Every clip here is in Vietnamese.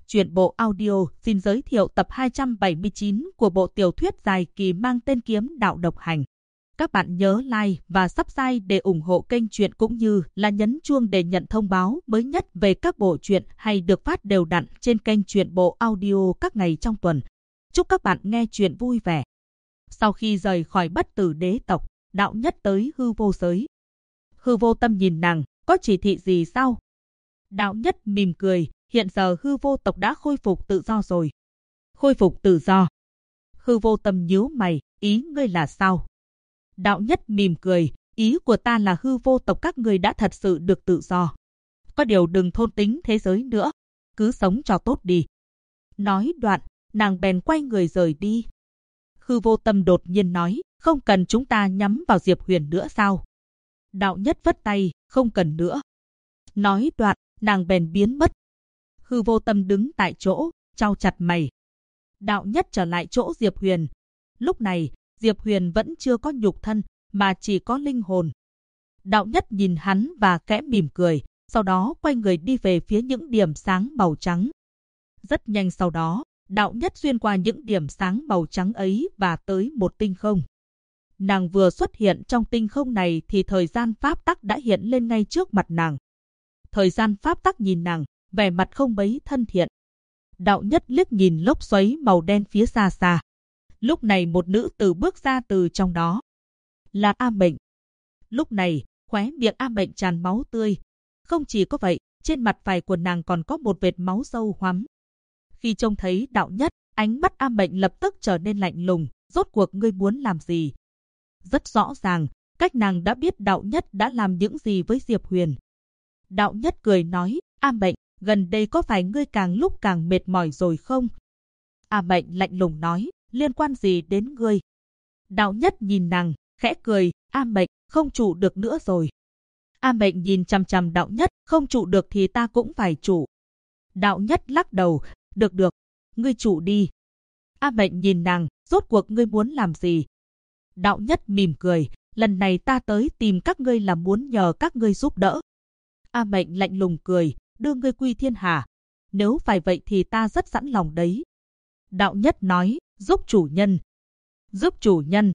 Truyện bộ audio xin giới thiệu tập 279 của bộ tiểu thuyết dài kỳ mang tên Kiếm Đạo Độc Hành. Các bạn nhớ like và subscribe để ủng hộ kênh truyện cũng như là nhấn chuông để nhận thông báo mới nhất về các bộ truyện hay được phát đều đặn trên kênh truyện bộ audio các ngày trong tuần. Chúc các bạn nghe truyện vui vẻ. Sau khi rời khỏi Bất Tử Đế tộc, Đạo Nhất tới Hư Vô giới. Hư Vô Tâm nhìn nàng, có chỉ thị gì sao? Đạo Nhất mỉm cười, hiện giờ Hư Vô tộc đã khôi phục tự do rồi. Khôi phục tự do? Hư Vô Tâm nhíu mày, ý ngươi là sao? Đạo Nhất mỉm cười, ý của ta là Hư Vô tộc các ngươi đã thật sự được tự do. Có điều đừng thôn tính thế giới nữa, cứ sống cho tốt đi. Nói đoạn, nàng bèn quay người rời đi. Hư Vô Tâm đột nhiên nói, không cần chúng ta nhắm vào Diệp Huyền nữa sao? Đạo Nhất vất tay, không cần nữa. Nói đoạn, nàng bèn biến mất. Hư Vô Tâm đứng tại chỗ, chau chặt mày. Đạo Nhất trở lại chỗ Diệp Huyền. Lúc này, Diệp Huyền vẫn chưa có nhục thân, mà chỉ có linh hồn. Đạo Nhất nhìn hắn và khẽ mỉm cười, sau đó quay người đi về phía những điểm sáng màu trắng. Rất nhanh sau đó, Đạo Nhất xuyên qua những điểm sáng màu trắng ấy và tới một tinh không. Nàng vừa xuất hiện trong tinh không này thì thời gian pháp tắc đã hiện lên ngay trước mặt nàng. Thời gian pháp tắc nhìn nàng, vẻ mặt không mấy thân thiện. Đạo Nhất liếc nhìn lốc xoáy màu đen phía xa xa. Lúc này một nữ tử bước ra từ trong đó. Là A Mệnh. Lúc này, khóe miệng A Mệnh tràn máu tươi. Không chỉ có vậy, trên mặt phải của nàng còn có một vệt máu sâu hoắm. Khi trông thấy Đạo Nhất, ánh mắt A Mệnh lập tức trở nên lạnh lùng. Rốt cuộc ngươi muốn làm gì? Rất rõ ràng, cách nàng đã biết Đạo Nhất đã làm những gì với Diệp Huyền. Đạo Nhất cười nói, A Mệnh, gần đây có phải ngươi càng lúc càng mệt mỏi rồi không? A Mệnh lạnh lùng nói, liên quan gì đến ngươi? Đạo Nhất nhìn nàng, khẽ cười, A Mệnh, không trụ được nữa rồi. A Mệnh nhìn chằm chằm Đạo Nhất, không trụ được thì ta cũng phải trụ. Đạo Nhất lắc đầu, được, ngươi trụ đi. A Mệnh nhìn nàng, rốt cuộc ngươi muốn làm gì? Đạo Nhất mỉm cười, lần này ta tới tìm các ngươi là muốn nhờ các ngươi giúp đỡ. A Mệnh lạnh lùng cười, đưa ngươi quy thiên hà. Nếu phải vậy thì ta rất sẵn lòng đấy. Đạo Nhất nói, giúp chủ nhân. Giúp chủ nhân.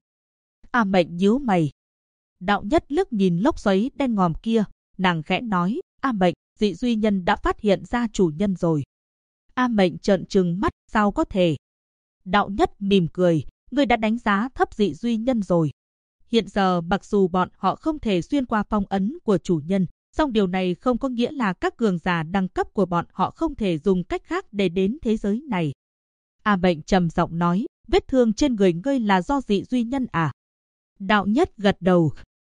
A Mệnh nhíu mày. Đạo Nhất liếc nhìn lốc xoáy đen ngòm kia, nàng khẽ nói, A Mệnh, dị duy nhân đã phát hiện ra chủ nhân rồi. A Mệnh trợn trừng mắt, sao có thể? Đạo Nhất mỉm cười, ngươi đã đánh giá thấp dị duy nhân rồi. Hiện giờ mặc dù bọn họ không thể xuyên qua phong ấn của chủ nhân, song điều này không có nghĩa là các cường giả đẳng cấp của bọn họ không thể dùng cách khác để đến thế giới này. A Mệnh trầm giọng nói, vết thương trên người ngươi là do dị duy nhân à? Đạo Nhất gật đầu.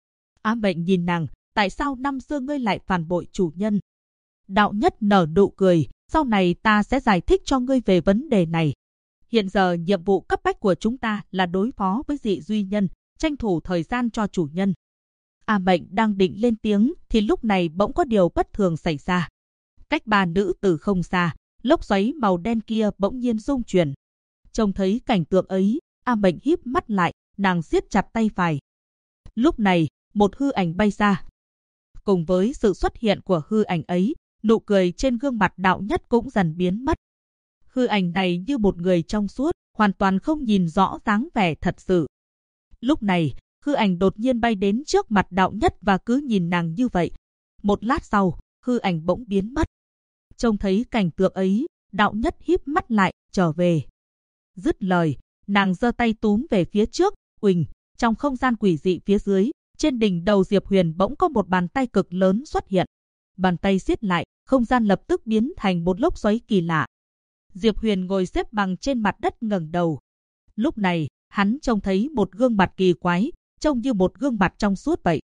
A Mệnh nhìn nàng, tại sao năm xưa ngươi lại phản bội chủ nhân? Đạo Nhất nở nụ cười, sau này ta sẽ giải thích cho ngươi về vấn đề này. Hiện giờ nhiệm vụ cấp bách của chúng ta là đối phó với dị duy nhân, tranh thủ thời gian cho chủ nhân. A Mệnh đang định lên tiếng thì lúc này bỗng có điều bất thường xảy ra. Cách ba nữ tử không xa, lốc xoáy màu đen kia bỗng nhiên rung chuyển. Trông thấy cảnh tượng ấy, A Mệnh híp mắt lại, nàng siết chặt tay phải. Lúc này, một hư ảnh bay ra. Cùng với sự xuất hiện của hư ảnh ấy, nụ cười trên gương mặt Đạo Nhất cũng dần biến mất. Hư ảnh này như một người trong suốt, hoàn toàn không nhìn rõ dáng vẻ thật sự. Lúc này, hư ảnh đột nhiên bay đến trước mặt Đạo Nhất và cứ nhìn nàng như vậy. Một lát sau, hư ảnh bỗng biến mất. Trông thấy cảnh tượng ấy, Đạo Nhất híp mắt lại, trở về. Dứt lời, nàng giơ tay túm về phía trước, uỳnh, trong không gian quỷ dị phía dưới, trên đỉnh đầu Diệp Huyền bỗng có một bàn tay cực lớn xuất hiện. Bàn tay siết lại, không gian lập tức biến thành một lốc xoáy kỳ lạ. Diệp Huyền ngồi xếp bằng trên mặt đất ngẩng đầu. Lúc này, hắn trông thấy một gương mặt kỳ quái, trông như một gương mặt trong suốt vậy.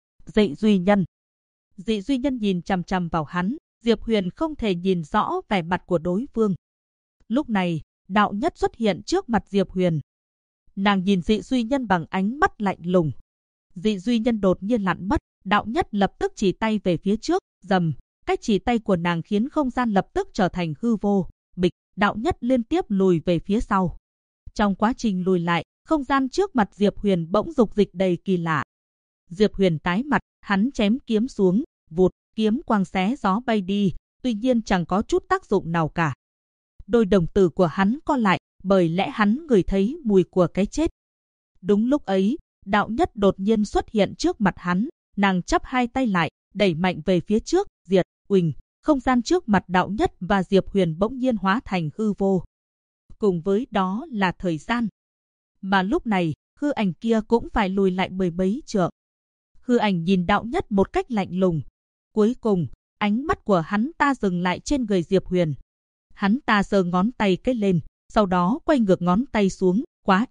Dị duy nhân. Dị duy nhân nhìn chằm chằm vào hắn, Diệp Huyền không thể nhìn rõ vẻ mặt của đối phương. Lúc này, Đạo Nhất xuất hiện trước mặt Diệp Huyền. Nàng nhìn dị duy nhân bằng ánh mắt lạnh lùng. Dị duy nhân đột nhiên lặn mất, Đạo Nhất lập tức chỉ tay về phía trước, rầm, cách chỉ tay của nàng khiến không gian lập tức trở thành hư vô. Bịch, Đạo Nhất liên tiếp lùi về phía sau. Trong quá trình lùi lại, không gian trước mặt Diệp Huyền bỗng dục dịch đầy kỳ lạ. Diệp Huyền tái mặt, hắn chém kiếm xuống, vụt, kiếm quang xé gió bay đi, tuy nhiên chẳng có chút tác dụng nào cả. Đôi đồng tử của hắn co lại, bởi lẽ hắn ngửi thấy mùi của cái chết. Đúng lúc ấy, Đạo Nhất đột nhiên xuất hiện trước mặt hắn, nàng chắp hai tay lại, đẩy mạnh về phía trước, diệt, uỳnh, không gian trước mặt Đạo Nhất và Diệp Huyền bỗng nhiên hóa thành hư vô. Cùng với đó là thời gian. Mà lúc này, hư ảnh kia cũng phải lùi lại mười mấy trượng. Hư ảnh nhìn Đạo Nhất một cách lạnh lùng. Cuối cùng, ánh mắt của hắn ta dừng lại trên người Diệp Huyền. Hắn ta giơ ngón tay cái lên, sau đó quay ngược ngón tay xuống, quá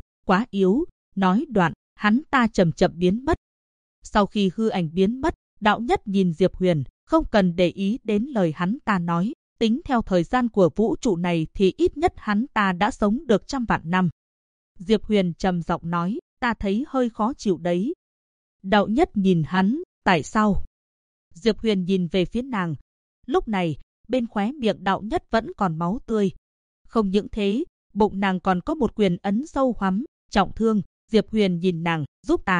yếu, nói đoạn, hắn ta chậm chậm biến mất. Sau khi hư ảnh biến mất, Đạo Nhất nhìn Diệp Huyền, không cần để ý đến lời hắn ta nói, tính theo thời gian của vũ trụ này thì ít nhất hắn ta đã sống được 100 vạn năm. Diệp Huyền trầm giọng nói, ta thấy hơi khó chịu đấy. Đạo Nhất nhìn hắn, tại sao? Diệp Huyền nhìn về phía nàng. Lúc này, bên khóe miệng Đạo Nhất vẫn còn máu tươi. Không những thế, bụng nàng còn có một quyền ấn sâu hoắm, trọng thương. Diệp Huyền nhìn nàng, giúp ta.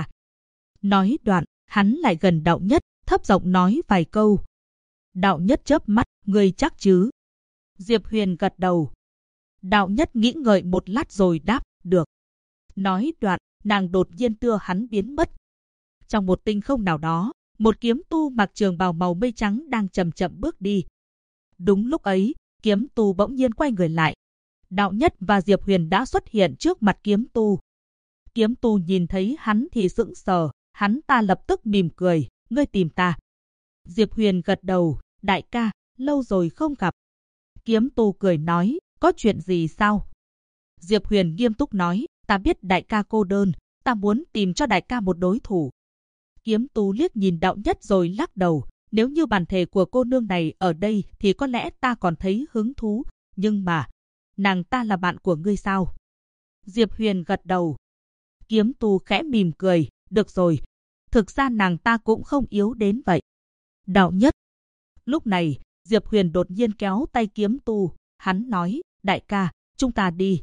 Nói đoạn, hắn lại gần Đạo Nhất, thấp giọng nói vài câu. Đạo Nhất chớp mắt, ngươi chắc chứ? Diệp Huyền gật đầu. Đạo Nhất nghĩ ngợi một lát rồi đáp, được. Nói đoạn, nàng đột nhiên đưa hắn biến mất. Trong một tinh không nào đó, một kiếm tu mặc trường bào màu mây trắng đang chậm chậm bước đi. Đúng lúc ấy, kiếm tu bỗng nhiên quay người lại. Đạo Nhất và Diệp Huyền đã xuất hiện trước mặt kiếm tu. Kiếm tu nhìn thấy hắn thì sững sờ, hắn ta lập tức mỉm cười, ngươi tìm ta. Diệp Huyền gật đầu, đại ca, lâu rồi không gặp. Kiếm tu cười nói, có chuyện gì sao? Diệp Huyền nghiêm túc nói, ta biết đại ca cô đơn, ta muốn tìm cho đại ca một đối thủ. Kiếm tu liếc nhìn Đạo Nhất rồi lắc đầu, nếu như bản thể của cô nương này ở đây thì có lẽ ta còn thấy hứng thú, nhưng mà, nàng ta là bạn của ngươi sao? Diệp Huyền gật đầu. Kiếm tu khẽ mỉm cười, được rồi, thực ra nàng ta cũng không yếu đến vậy. Đạo Nhất. Lúc này, Diệp Huyền đột nhiên kéo tay kiếm tu, hắn nói, đại ca, chúng ta đi.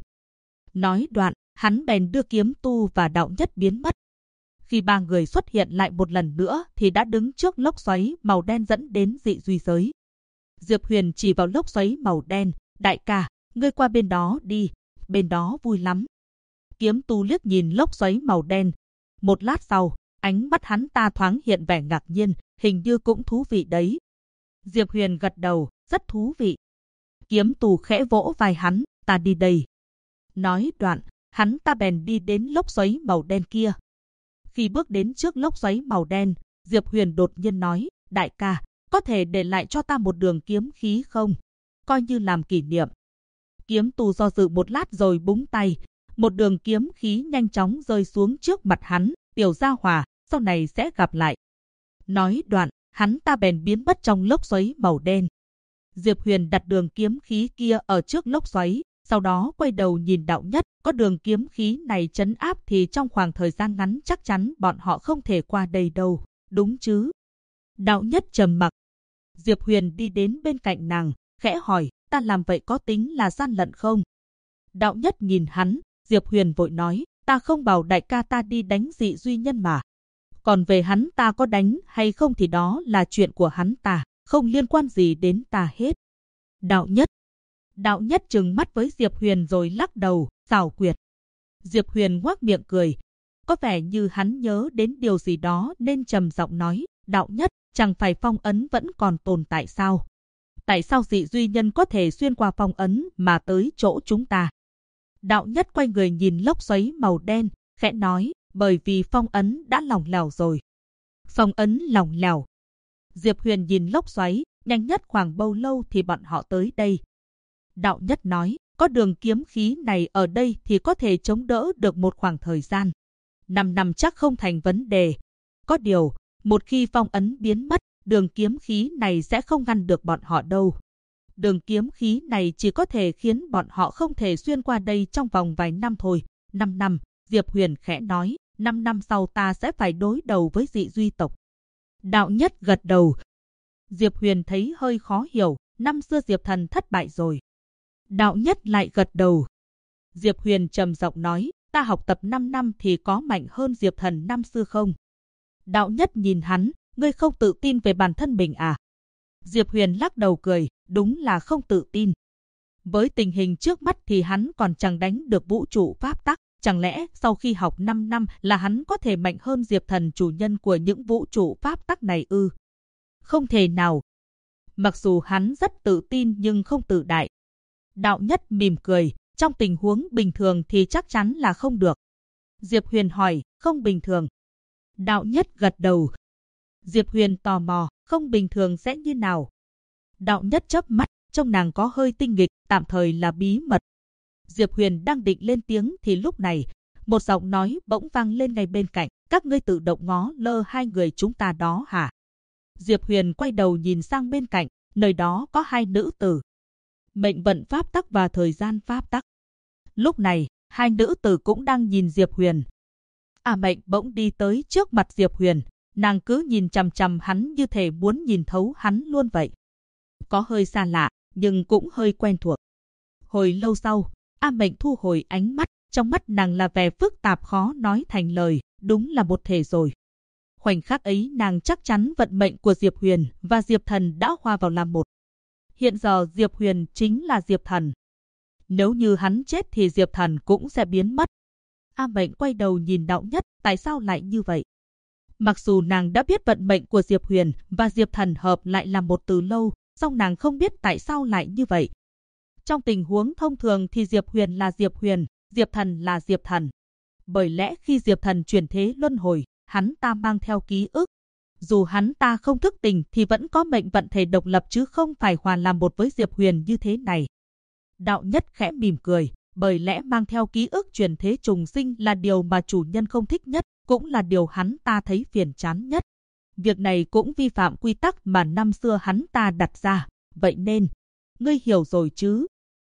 Nói đoạn, hắn bèn đưa kiếm tu và Đạo Nhất biến mất. Khi ba người xuất hiện lại một lần nữa thì đã đứng trước lốc xoáy màu đen dẫn đến dị duy giới. Diệp Huyền chỉ vào lốc xoáy màu đen, đại ca, ngươi qua bên đó đi, bên đó vui lắm. Kiếm tu liếc nhìn lốc xoáy màu đen. Một lát sau, ánh mắt hắn ta thoáng hiện vẻ ngạc nhiên, hình như cũng thú vị đấy. Diệp Huyền gật đầu, rất thú vị. Kiếm tu khẽ vỗ vai hắn, ta đi đây. Nói đoạn, hắn ta bèn đi đến lốc xoáy màu đen kia. Khi bước đến trước lốc xoáy màu đen, Diệp Huyền đột nhiên nói, đại ca, có thể để lại cho ta một đường kiếm khí không? Coi như làm kỷ niệm. Kiếm tu do dự một lát rồi búng tay, một đường kiếm khí nhanh chóng rơi xuống trước mặt hắn, tiểu gia hỏa, sau này sẽ gặp lại. Nói đoạn, hắn ta bèn biến mất trong lốc xoáy màu đen. Diệp Huyền đặt đường kiếm khí kia ở trước lốc xoáy, sau đó quay đầu nhìn Đạo Nhất, có đường kiếm khí này trấn áp thì trong khoảng thời gian ngắn chắc chắn bọn họ không thể qua đây đâu, đúng chứ? Đạo Nhất trầm mặc. Diệp Huyền đi đến bên cạnh nàng, khẽ hỏi, ta làm vậy có tính là gian lận không? Đạo Nhất nhìn hắn, Diệp Huyền vội nói, ta không bảo đại ca ta đi đánh dị duy nhân mà. Còn về hắn ta có đánh hay không thì đó là chuyện của hắn ta, không liên quan gì đến ta hết. Đạo Nhất trừng mắt với Diệp Huyền rồi lắc đầu, xảo quyệt. Diệp Huyền ngoác miệng cười. Có vẻ như hắn nhớ đến điều gì đó nên trầm giọng nói, Đạo Nhất, chẳng phải phong ấn vẫn còn tồn tại sao? Tại sao dị duy nhân có thể xuyên qua phong ấn mà tới chỗ chúng ta? Đạo Nhất quay người nhìn lốc xoáy màu đen, khẽ nói, bởi vì phong ấn đã lỏng lẻo rồi. Phong ấn lỏng lẻo. Diệp Huyền nhìn lốc xoáy, nhanh nhất khoảng bao lâu thì bọn họ tới đây. Đạo Nhất nói, có đường kiếm khí này ở đây thì có thể chống đỡ được một khoảng thời gian. 5 năm chắc không thành vấn đề. Có điều, một khi phong ấn biến mất, đường kiếm khí này sẽ không ngăn được bọn họ đâu. Đường kiếm khí này chỉ có thể khiến bọn họ không thể xuyên qua đây trong vòng vài năm thôi. 5 năm, Diệp Huyền khẽ nói, 5 năm sau ta sẽ phải đối đầu với dị duy tộc. Đạo Nhất gật đầu. Diệp Huyền thấy hơi khó hiểu, năm xưa Diệp Thần thất bại rồi. Đạo Nhất lại gật đầu. Diệp Huyền trầm giọng nói, ta học tập 5 năm thì có mạnh hơn Diệp Thần năm xưa không? Đạo Nhất nhìn hắn, ngươi không tự tin về bản thân mình à? Diệp Huyền lắc đầu cười, đúng là không tự tin. Với tình hình trước mắt thì hắn còn chẳng đánh được vũ trụ pháp tắc. Chẳng lẽ sau khi học 5 năm là hắn có thể mạnh hơn Diệp Thần chủ nhân của những vũ trụ pháp tắc này ư? Không thể nào. Mặc dù hắn rất tự tin nhưng không tự đại. Đạo Nhất mỉm cười, trong tình huống bình thường thì chắc chắn là không được. Diệp Huyền hỏi, không bình thường. Đạo Nhất gật đầu. Diệp Huyền tò mò, không bình thường sẽ như nào? Đạo Nhất chớp mắt, trông nàng có hơi tinh nghịch, tạm thời là bí mật. Diệp Huyền đang định lên tiếng thì lúc này, một giọng nói bỗng vang lên ngay bên cạnh, các ngươi tự động ngó lơ hai người chúng ta đó hả? Diệp Huyền quay đầu nhìn sang bên cạnh, nơi đó có hai nữ tử. Mệnh vận pháp tắc và thời gian pháp tắc. Lúc này, hai nữ tử cũng đang nhìn Diệp Huyền. Mệnh bỗng đi tới trước mặt Diệp Huyền, nàng cứ nhìn chằm chằm hắn như thể muốn nhìn thấu hắn luôn vậy. Có hơi xa lạ, nhưng cũng hơi quen thuộc. Hồi lâu sau, Mệnh thu hồi ánh mắt, trong mắt nàng là vẻ phức tạp khó nói thành lời, đúng là một thể rồi. Khoảnh khắc ấy nàng chắc chắn vận mệnh của Diệp Huyền và Diệp Thần đã hòa vào làm một. Hiện giờ Diệp Huyền chính là Diệp Thần. Nếu như hắn chết thì Diệp Thần cũng sẽ biến mất. Mệnh quay đầu nhìn Đạo Nhất, tại sao lại như vậy? Mặc dù nàng đã biết vận mệnh của Diệp Huyền và Diệp Thần hợp lại là một từ lâu, song nàng không biết tại sao lại như vậy. Trong tình huống thông thường thì Diệp Huyền là Diệp Huyền, Diệp Thần là Diệp Thần. Bởi lẽ khi Diệp Thần chuyển thế luân hồi, hắn ta mang theo ký ức. Dù hắn ta không thức tỉnh thì vẫn có mệnh vận thể độc lập chứ không phải hòa làm một với Diệp Huyền như thế này. Đạo Nhất khẽ mỉm cười, bởi lẽ mang theo ký ức chuyển thế trùng sinh là điều mà chủ nhân không thích nhất, cũng là điều hắn ta thấy phiền chán nhất. Việc này cũng vi phạm quy tắc mà năm xưa hắn ta đặt ra, vậy nên, ngươi hiểu rồi chứ?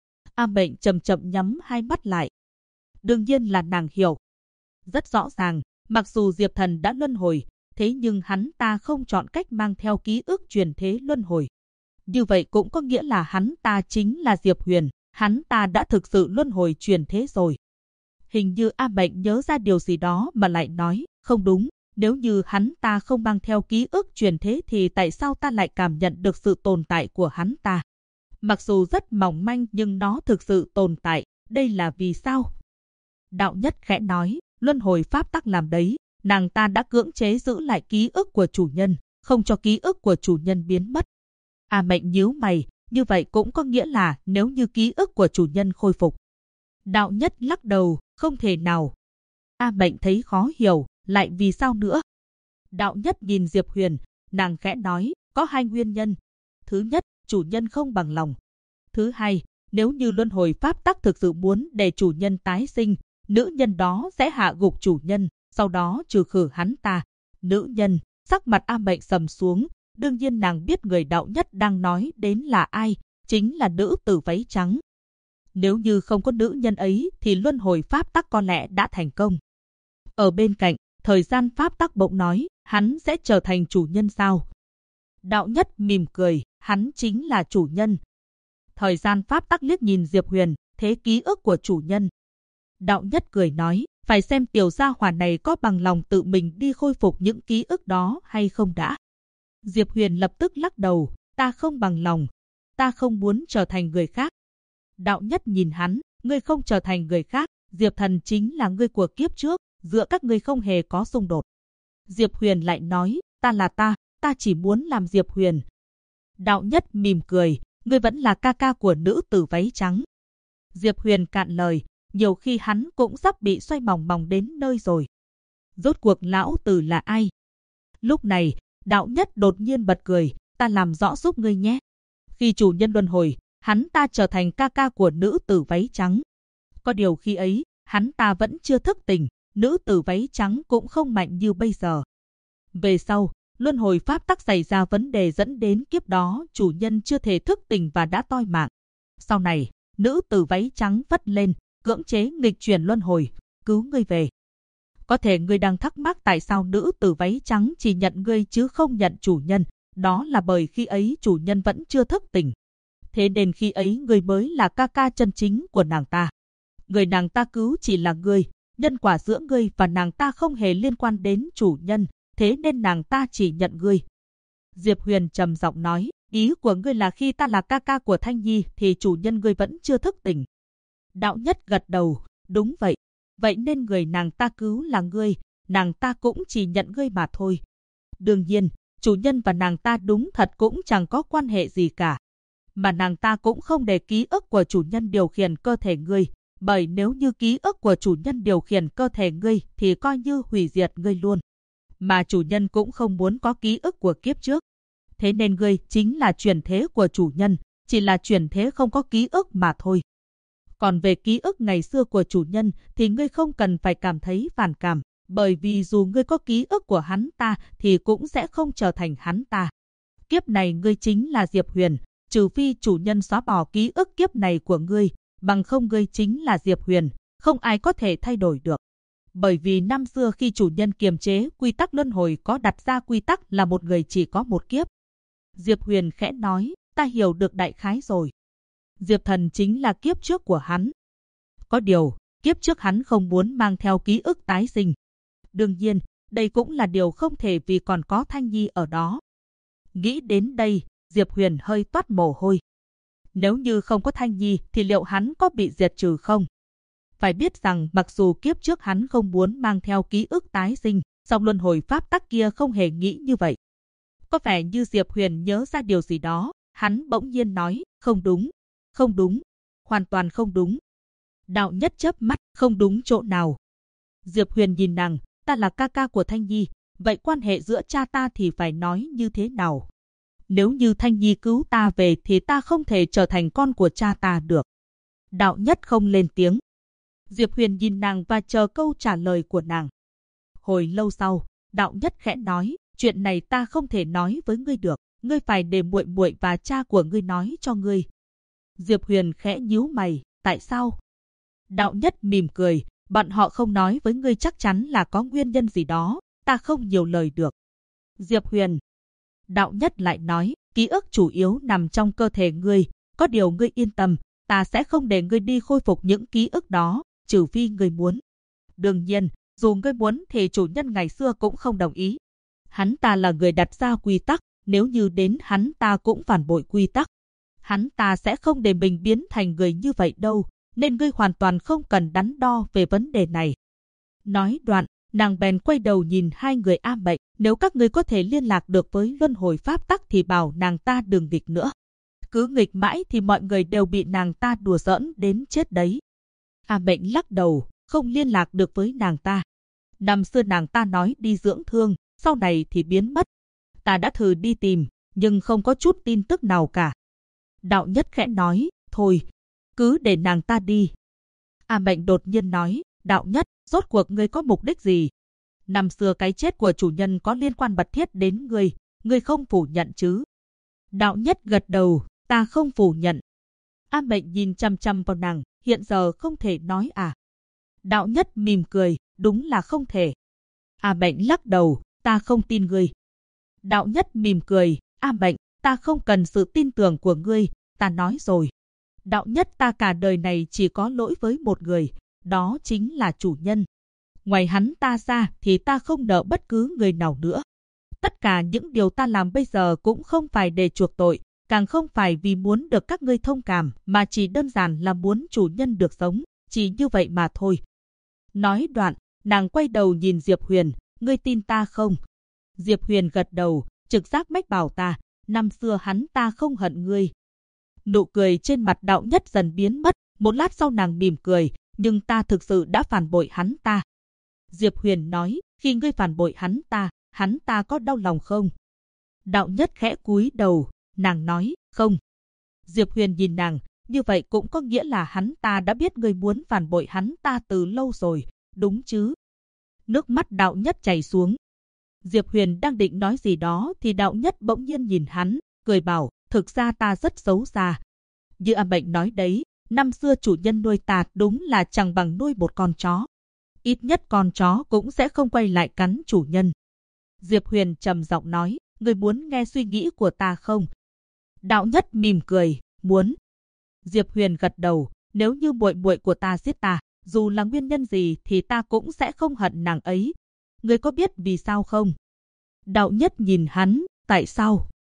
Mệnh chậm chậm nhắm hai mắt lại. Đương nhiên là nàng hiểu. Rất rõ ràng, mặc dù Diệp Thần đã luân hồi, thế nhưng hắn ta không chọn cách mang theo ký ức chuyển thế luân hồi. Như vậy cũng có nghĩa là hắn ta chính là Diệp Huyền, hắn ta đã thực sự luân hồi chuyển thế rồi. Hình như Mệnh nhớ ra điều gì đó mà lại nói, không đúng, nếu như hắn ta không mang theo ký ức chuyển thế thì tại sao ta lại cảm nhận được sự tồn tại của hắn ta? Mặc dù rất mỏng manh nhưng nó thực sự tồn tại, đây là vì sao? Đạo Nhất khẽ nói, luân hồi pháp tắc làm đấy, nàng ta đã cưỡng chế giữ lại ký ức của chủ nhân, không cho ký ức của chủ nhân biến mất. Mệnh nhíu mày, như vậy cũng có nghĩa là nếu như ký ức của chủ nhân khôi phục. Đạo Nhất lắc đầu, không thể nào. Mệnh thấy khó hiểu, lại vì sao nữa? Đạo Nhất nhìn Diệp Huyền, nàng khẽ nói, có hai nguyên nhân. Thứ nhất, chủ nhân không bằng lòng. Thứ hai, nếu như luân hồi pháp tắc thực sự muốn để chủ nhân tái sinh, nữ nhân đó sẽ hạ gục chủ nhân, sau đó trừ khử hắn ta. Nữ nhân, sắc mặt Mệnh sầm xuống, đương nhiên nàng biết người Đạo Nhất đang nói đến là ai, chính là nữ tử váy trắng. Nếu như không có nữ nhân ấy thì luân hồi pháp tắc có lẽ đã thành công. Ở bên cạnh, thời gian pháp tắc bỗng nói, hắn sẽ trở thành chủ nhân sao? Đạo Nhất mỉm cười, hắn chính là chủ nhân. Thời gian pháp tắc liếc nhìn Diệp Huyền, thế ký ức của chủ nhân. Đạo Nhất cười nói, phải xem tiểu gia hỏa này có bằng lòng tự mình đi khôi phục những ký ức đó hay không đã. Diệp Huyền lập tức lắc đầu, ta không bằng lòng, ta không muốn trở thành người khác. Đạo Nhất nhìn hắn, ngươi không trở thành người khác, Diệp Thần chính là ngươi của kiếp trước, giữa các ngươi không hề có xung đột. Diệp Huyền lại nói, ta là ta chỉ muốn làm Diệp Huyền. Đạo Nhất mỉm cười, ngươi vẫn là ca ca của nữ tử váy trắng. Diệp Huyền cạn lời, nhiều khi hắn cũng sắp bị xoay mòng mòng đến nơi rồi. Rốt cuộc lão tử là ai? Lúc này, Đạo Nhất đột nhiên bật cười, ta làm rõ giúp ngươi nhé. Khi chủ nhân luân hồi, hắn ta trở thành ca ca của nữ tử váy trắng. Có điều khi ấy, hắn ta vẫn chưa thức tỉnh, nữ tử váy trắng cũng không mạnh như bây giờ. Về sau, luân hồi pháp tắc xảy ra vấn đề dẫn đến kiếp đó chủ nhân chưa thể thức tỉnh và đã toi mạng. Sau này, nữ tử váy trắng vất lên, cưỡng chế nghịch chuyển luân hồi, cứu ngươi về. Có thể ngươi đang thắc mắc tại sao nữ tử váy trắng chỉ nhận ngươi chứ không nhận chủ nhân, đó là bởi khi ấy chủ nhân vẫn chưa thức tỉnh. Thế nên khi ấy ngươi mới là ca ca chân chính của nàng ta. Người nàng ta cứu chỉ là ngươi, nhân quả giữa ngươi và nàng ta không hề liên quan đến chủ nhân, thế nên nàng ta chỉ nhận ngươi. Diệp Huyền trầm giọng nói, Ý của ngươi là khi ta là ca ca của Thanh Nhi thì chủ nhân ngươi vẫn chưa thức tỉnh. Đạo Nhất gật đầu, đúng vậy. Vậy nên người nàng ta cứu là ngươi, nàng ta cũng chỉ nhận ngươi mà thôi. Đương nhiên, chủ nhân và nàng ta đúng thật cũng chẳng có quan hệ gì cả. Mà nàng ta cũng không để ký ức của chủ nhân điều khiển cơ thể ngươi, bởi nếu như ký ức của chủ nhân điều khiển cơ thể ngươi thì coi như hủy diệt ngươi luôn. Mà chủ nhân cũng không muốn có ký ức của kiếp trước. Thế nên ngươi chính là chuyển thế của chủ nhân, chỉ là chuyển thế không có ký ức mà thôi. Còn về ký ức ngày xưa của chủ nhân thì ngươi không cần phải cảm thấy phản cảm, bởi vì dù ngươi có ký ức của hắn ta thì cũng sẽ không trở thành hắn ta. Kiếp này ngươi chính là Diệp Huyền, trừ phi chủ nhân xóa bỏ ký ức kiếp này của ngươi, bằng không ngươi chính là Diệp Huyền, không ai có thể thay đổi được. Bởi vì năm xưa khi chủ nhân kiềm chế quy tắc luân hồi có đặt ra quy tắc là một người chỉ có một kiếp. Diệp Huyền khẽ nói, ta hiểu được đại khái rồi. Diệp Thần chính là kiếp trước của hắn. Có điều, kiếp trước hắn không muốn mang theo ký ức tái sinh. Đương nhiên, đây cũng là điều không thể vì còn có Thanh Nhi ở đó. Nghĩ đến đây, Diệp Huyền hơi toát mồ hôi. Nếu như không có Thanh Nhi thì liệu hắn có bị diệt trừ không? Phải biết rằng mặc dù kiếp trước hắn không muốn mang theo ký ức tái sinh, song luân hồi pháp tắc kia không hề nghĩ như vậy. Có vẻ như Diệp Huyền nhớ ra điều gì đó, hắn bỗng nhiên nói, không đúng, không đúng, hoàn toàn không đúng. Đạo Nhất chớp mắt, không đúng chỗ nào. Diệp Huyền nhìn nàng, ta là ca ca của Thanh Nhi, vậy quan hệ giữa cha ta thì phải nói như thế nào? Nếu như Thanh Nhi cứu ta về thì ta không thể trở thành con của cha ta được. Đạo Nhất không lên tiếng. Diệp Huyền nhìn nàng và chờ câu trả lời của nàng. Hồi lâu sau, Đạo Nhất khẽ nói, chuyện này ta không thể nói với ngươi được, ngươi phải để muội muội và cha của ngươi nói cho ngươi. Diệp Huyền khẽ nhíu mày, tại sao? Đạo Nhất mỉm cười, bọn họ không nói với ngươi chắc chắn là có nguyên nhân gì đó, ta không nhiều lời được. Diệp Huyền. Đạo Nhất lại nói, ký ức chủ yếu nằm trong cơ thể ngươi, có điều ngươi yên tâm, ta sẽ không để ngươi đi khôi phục những ký ức đó, trừ phi ngươi muốn. Đương nhiên, dù ngươi muốn thì chủ nhân ngày xưa cũng không đồng ý. Hắn ta là người đặt ra quy tắc, nếu như đến hắn ta cũng phản bội quy tắc. Hắn ta sẽ không để mình biến thành người như vậy đâu, nên ngươi hoàn toàn không cần đắn đo về vấn đề này. Nói đoạn, nàng bèn quay đầu nhìn hai người A Mệnh, nếu các ngươi có thể liên lạc được với luân hồi pháp tắc thì bảo nàng ta đừng nghịch nữa. Cứ nghịch mãi thì mọi người đều bị nàng ta đùa giỡn đến chết đấy. A Mệnh lắc đầu, không liên lạc được với nàng ta. Năm xưa nàng ta nói đi dưỡng thương, sau này thì biến mất. Ta đã thử đi tìm, nhưng không có chút tin tức nào cả. Đạo Nhất khẽ nói, thôi, cứ để nàng ta đi. A Mệnh đột nhiên nói, Đạo Nhất, rốt cuộc ngươi có mục đích gì? Năm xưa cái chết của chủ nhân có liên quan mật thiết đến ngươi không phủ nhận chứ? Đạo Nhất gật đầu, ta không phủ nhận. A Mệnh nhìn chăm chăm vào nàng, hiện giờ không thể nói à? Đạo Nhất mỉm cười, đúng là không thể. A Mệnh lắc đầu, ta không tin ngươi. Đạo Nhất mỉm cười, A Mệnh, ta không cần sự tin tưởng của ngươi, ta nói rồi. Đạo Nhất, ta cả đời này chỉ có lỗi với một người, đó chính là chủ nhân. Ngoài hắn ta ra thì ta không nợ bất cứ người nào nữa. Tất cả những điều ta làm bây giờ cũng không phải để chuộc tội, càng không phải vì muốn được các ngươi thông cảm, mà chỉ đơn giản là muốn chủ nhân được sống, chỉ như vậy mà thôi. Nói đoạn, nàng quay đầu nhìn Diệp Huyền, ngươi tin ta không? Diệp Huyền gật đầu, trực giác mách bảo ta, năm xưa hắn ta không hận ngươi. Nụ cười trên mặt Đạo Nhất dần biến mất, một lát sau nàng mỉm cười, nhưng ta thực sự đã phản bội hắn ta. Diệp Huyền nói, khi ngươi phản bội hắn ta có đau lòng không? Đạo Nhất khẽ cúi đầu, nàng nói, không. Diệp Huyền nhìn nàng, như vậy cũng có nghĩa là hắn ta đã biết ngươi muốn phản bội hắn ta từ lâu rồi, đúng chứ? Nước mắt Đạo Nhất chảy xuống. Diệp Huyền đang định nói gì đó thì Đạo Nhất bỗng nhiên nhìn hắn, cười bảo, thực ra ta rất xấu xa. Như A Mệnh nói đấy, năm xưa chủ nhân nuôi ta đúng là chẳng bằng nuôi một con chó. Ít nhất con chó cũng sẽ không quay lại cắn chủ nhân. Diệp Huyền trầm giọng nói, ngươi muốn nghe suy nghĩ của ta không? Đạo Nhất mỉm cười, muốn. Diệp Huyền gật đầu, nếu như muội muội của ta giết ta, dù là nguyên nhân gì thì ta cũng sẽ không hận nàng ấy. Ngươi có biết vì sao không? Đạo Nhất nhìn hắn, tại sao?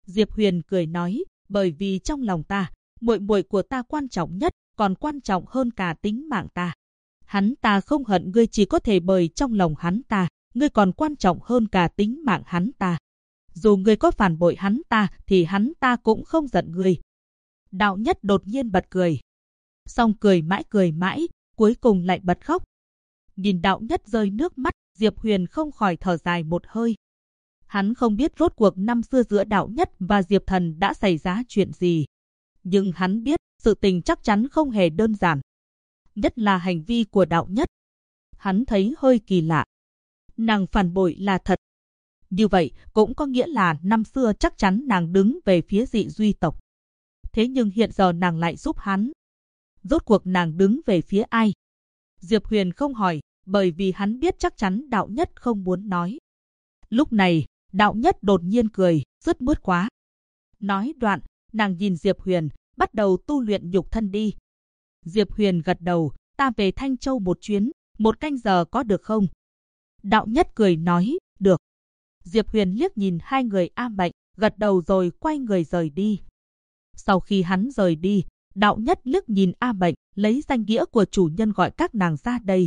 Diệp Huyền cười nói, bởi vì trong lòng ta, muội muội của ta quan trọng nhất, còn quan trọng hơn cả tính mạng ta. Hắn ta không hận ngươi chỉ có thể bởi trong lòng hắn ta, ngươi còn quan trọng hơn cả tính mạng hắn ta. Dù ngươi có phản bội hắn ta thì hắn ta cũng không giận ngươi. Đạo Nhất đột nhiên bật cười. Xong cười mãi, cuối cùng lại bật khóc. Nhìn Đạo Nhất rơi nước mắt, Diệp Huyền không khỏi thở dài một hơi. Hắn không biết rốt cuộc năm xưa giữa Đạo Nhất và Diệp Thần đã xảy ra chuyện gì. Nhưng hắn biết sự tình chắc chắn không hề đơn giản. Nhất là hành vi của Đạo Nhất. Hắn thấy hơi kỳ lạ. Nàng phản bội là thật. Như vậy cũng có nghĩa là năm xưa chắc chắn nàng đứng về phía Dị Duy tộc. Thế nhưng hiện giờ nàng lại giúp hắn. Rốt cuộc nàng đứng về phía ai? Diệp Huyền không hỏi, bởi vì hắn biết chắc chắn Đạo Nhất không muốn nói. Lúc này, Đạo Nhất đột nhiên cười, rất mướt quá. Nói đoạn, nàng nhìn Diệp Huyền, bắt đầu tu luyện nhục thân đi. Diệp Huyền gật đầu, ta về Thanh Châu một chuyến, 1 canh giờ có được không? Đạo Nhất cười nói, được. Diệp Huyền liếc nhìn hai người A Mệnh, gật đầu rồi quay người rời đi. Sau khi hắn rời đi, Đạo Nhất liếc nhìn A Mệnh, lấy danh nghĩa của chủ nhân gọi các nàng ra đây.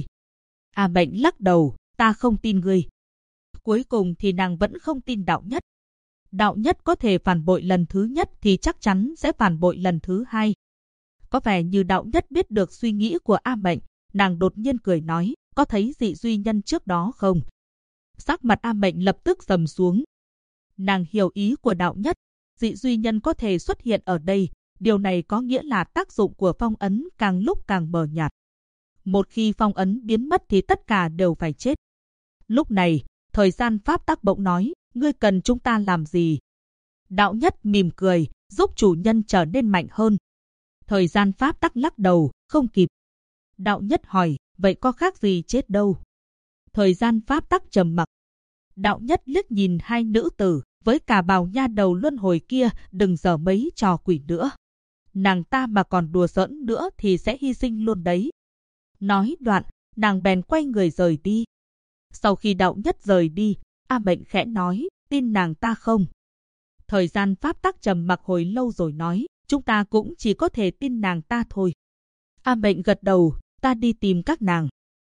A Mệnh lắc đầu, ta không tin ngươi. Cuối cùng thì nàng vẫn không tin Đạo Nhất. Đạo Nhất có thể phản bội lần thứ nhất thì chắc chắn sẽ phản bội lần thứ hai. Có vẻ như Đạo Nhất biết được suy nghĩ của A Mệnh, nàng đột nhiên cười nói, có thấy Dị Duy Nhân trước đó không? Sắc mặt A Mệnh lập tức trầm xuống. Nàng hiểu ý của Đạo Nhất, Dị Duy Nhân có thể xuất hiện ở đây, điều này có nghĩa là tác dụng của phong ấn càng lúc càng mờ nhạt. Một khi phong ấn biến mất thì tất cả đều phải chết. Lúc này, thời gian pháp tắc bỗng nói, ngươi cần chúng ta làm gì? Đạo Nhất mỉm cười, giúp chủ nhân trở nên mạnh hơn. Thời gian pháp tắc lắc đầu, không kịp. Đạo Nhất hỏi, vậy có khác gì chết đâu? Thời gian pháp tắc trầm mặc. Đạo Nhất liếc nhìn hai nữ tử, với cả bào nha đầu luân hồi kia, đừng giở mấy trò quỷ nữa. Nàng ta mà còn đùa giỡn nữa thì sẽ hy sinh luôn đấy. Nói đoạn, nàng bèn quay người rời đi. Sau khi Đạo Nhất rời đi, A Mệnh khẽ nói, tin nàng ta không? Thời gian pháp tắc trầm mặc hồi lâu rồi nói, chúng ta cũng chỉ có thể tin nàng ta thôi. A Mệnh gật đầu, ta đi tìm các nàng.